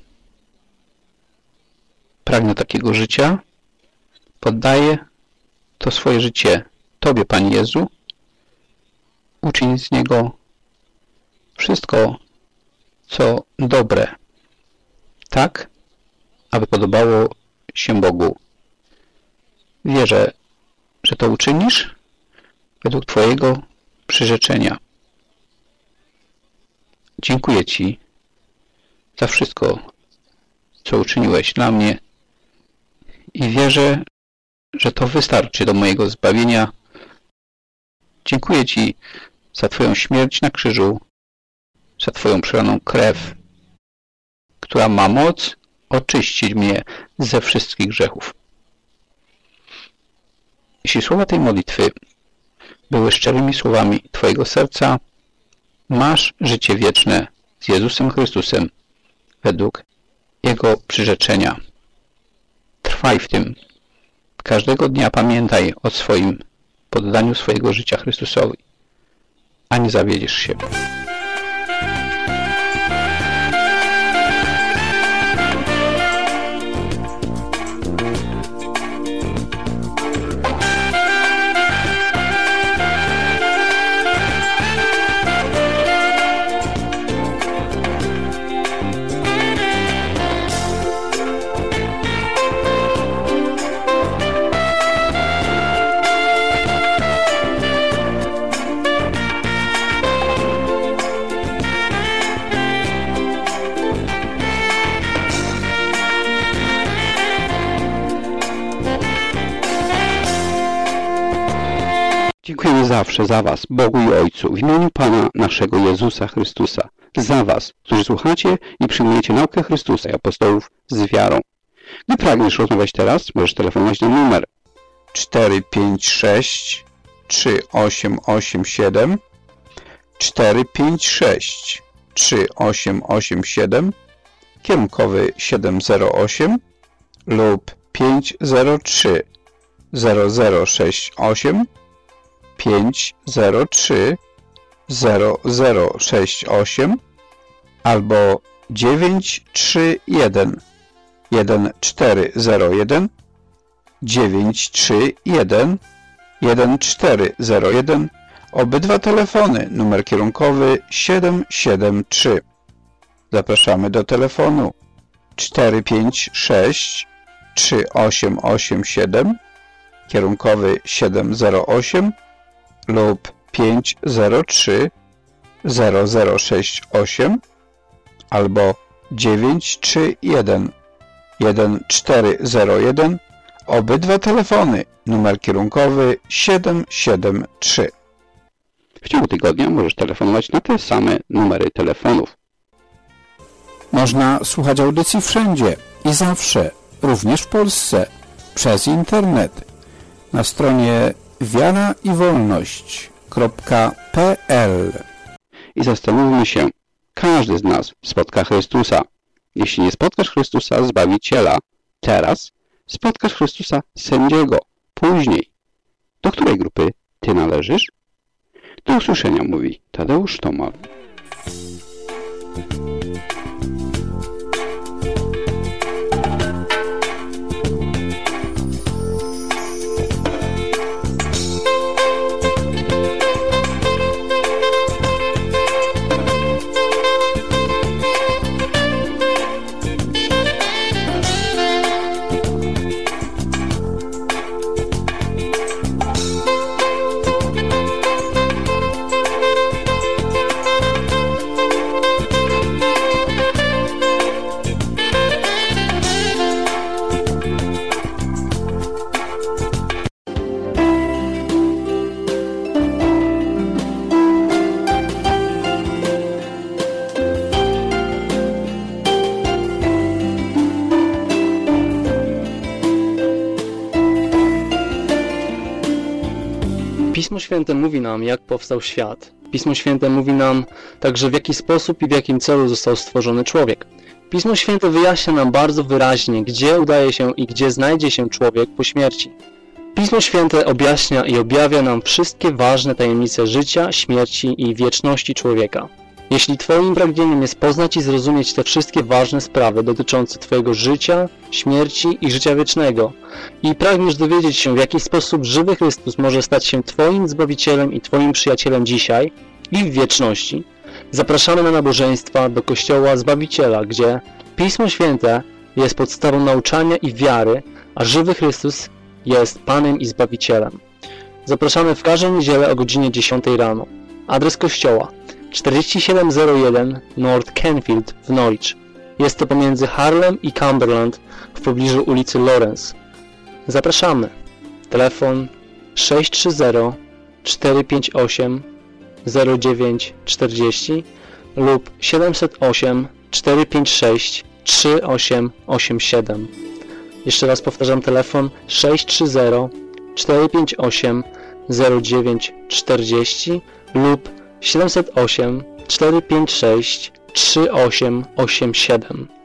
Pragnę takiego życia. Poddaję to swoje życie Tobie, Panie Jezu. Uczyń z niego wszystko, co dobre, tak, aby podobało się Bogu. Wierzę, że to uczynisz według Twojego przyrzeczenia. Dziękuję Ci za wszystko, co uczyniłeś dla mnie i wierzę, że to wystarczy do mojego zbawienia. Dziękuję Ci za Twoją śmierć na krzyżu, za Twoją przelaną krew, która ma moc oczyścić mnie ze wszystkich grzechów. Jeśli słowa tej modlitwy były szczerymi słowami Twojego serca, masz życie wieczne z Jezusem Chrystusem według Jego przyrzeczenia. Trwaj w tym. Każdego dnia pamiętaj o swoim poddaniu swojego życia Chrystusowi, a nie zawiedziesz się. Dziękujemy zawsze za Was, Bogu i Ojcu, w imieniu Pana naszego Jezusa Chrystusa, za Was, którzy słuchacie i przyjmujecie naukę Chrystusa i apostołów z wiarą. Gdy pragniesz rozmawiać teraz, możesz telefonować na numer 456 3887 456 3887 kierunkowy 708 lub 503 0068 503 0068 albo 931 1401 931 1401. Obydwa telefony, numer kierunkowy 773. Zapraszamy do telefonu 456 3887 kierunkowy 708 lub 503 0068 albo 931 1401. Obydwa telefony, numer kierunkowy 773. W ciągu tygodnia możesz telefonować na te same numery telefonów. Można słuchać audycji wszędzie i zawsze, również w Polsce, przez internet. Na stronie wiaraiwolność.pl. I zastanówmy się, każdy z nas spotka Chrystusa. Jeśli nie spotkasz Chrystusa, Zbawiciela, teraz spotkasz Chrystusa, Sędziego, później. Do której grupy Ty należysz? Do usłyszenia, mówi Tadeusz Tomal. Pismo Święte mówi nam, jak powstał świat. Pismo Święte mówi nam także, w jaki sposób i w jakim celu został stworzony człowiek. Pismo Święte wyjaśnia nam bardzo wyraźnie, gdzie udaje się i gdzie znajdzie się człowiek po śmierci. Pismo Święte objaśnia i objawia nam wszystkie ważne tajemnice życia, śmierci i wieczności człowieka. Jeśli Twoim pragnieniem jest poznać i zrozumieć te wszystkie ważne sprawy dotyczące Twojego życia, śmierci i życia wiecznego i pragniesz dowiedzieć się, w jaki sposób żywy Chrystus może stać się Twoim Zbawicielem i Twoim przyjacielem dzisiaj i w wieczności, zapraszamy na nabożeństwa do Kościoła Zbawiciela, gdzie Pismo Święte jest podstawą nauczania i wiary, a żywy Chrystus jest Panem i Zbawicielem. Zapraszamy w każdą niedzielę o godzinie 10 rano. Adres kościoła 4701 North Canfield w Norwich. Jest to pomiędzy Harlem i Cumberland w pobliżu ulicy Lawrence. Zapraszamy. Telefon 630 458 0940 lub 708 456 3887. Jeszcze raz powtarzam, telefon 630 458 0940 lub 708 456 3887.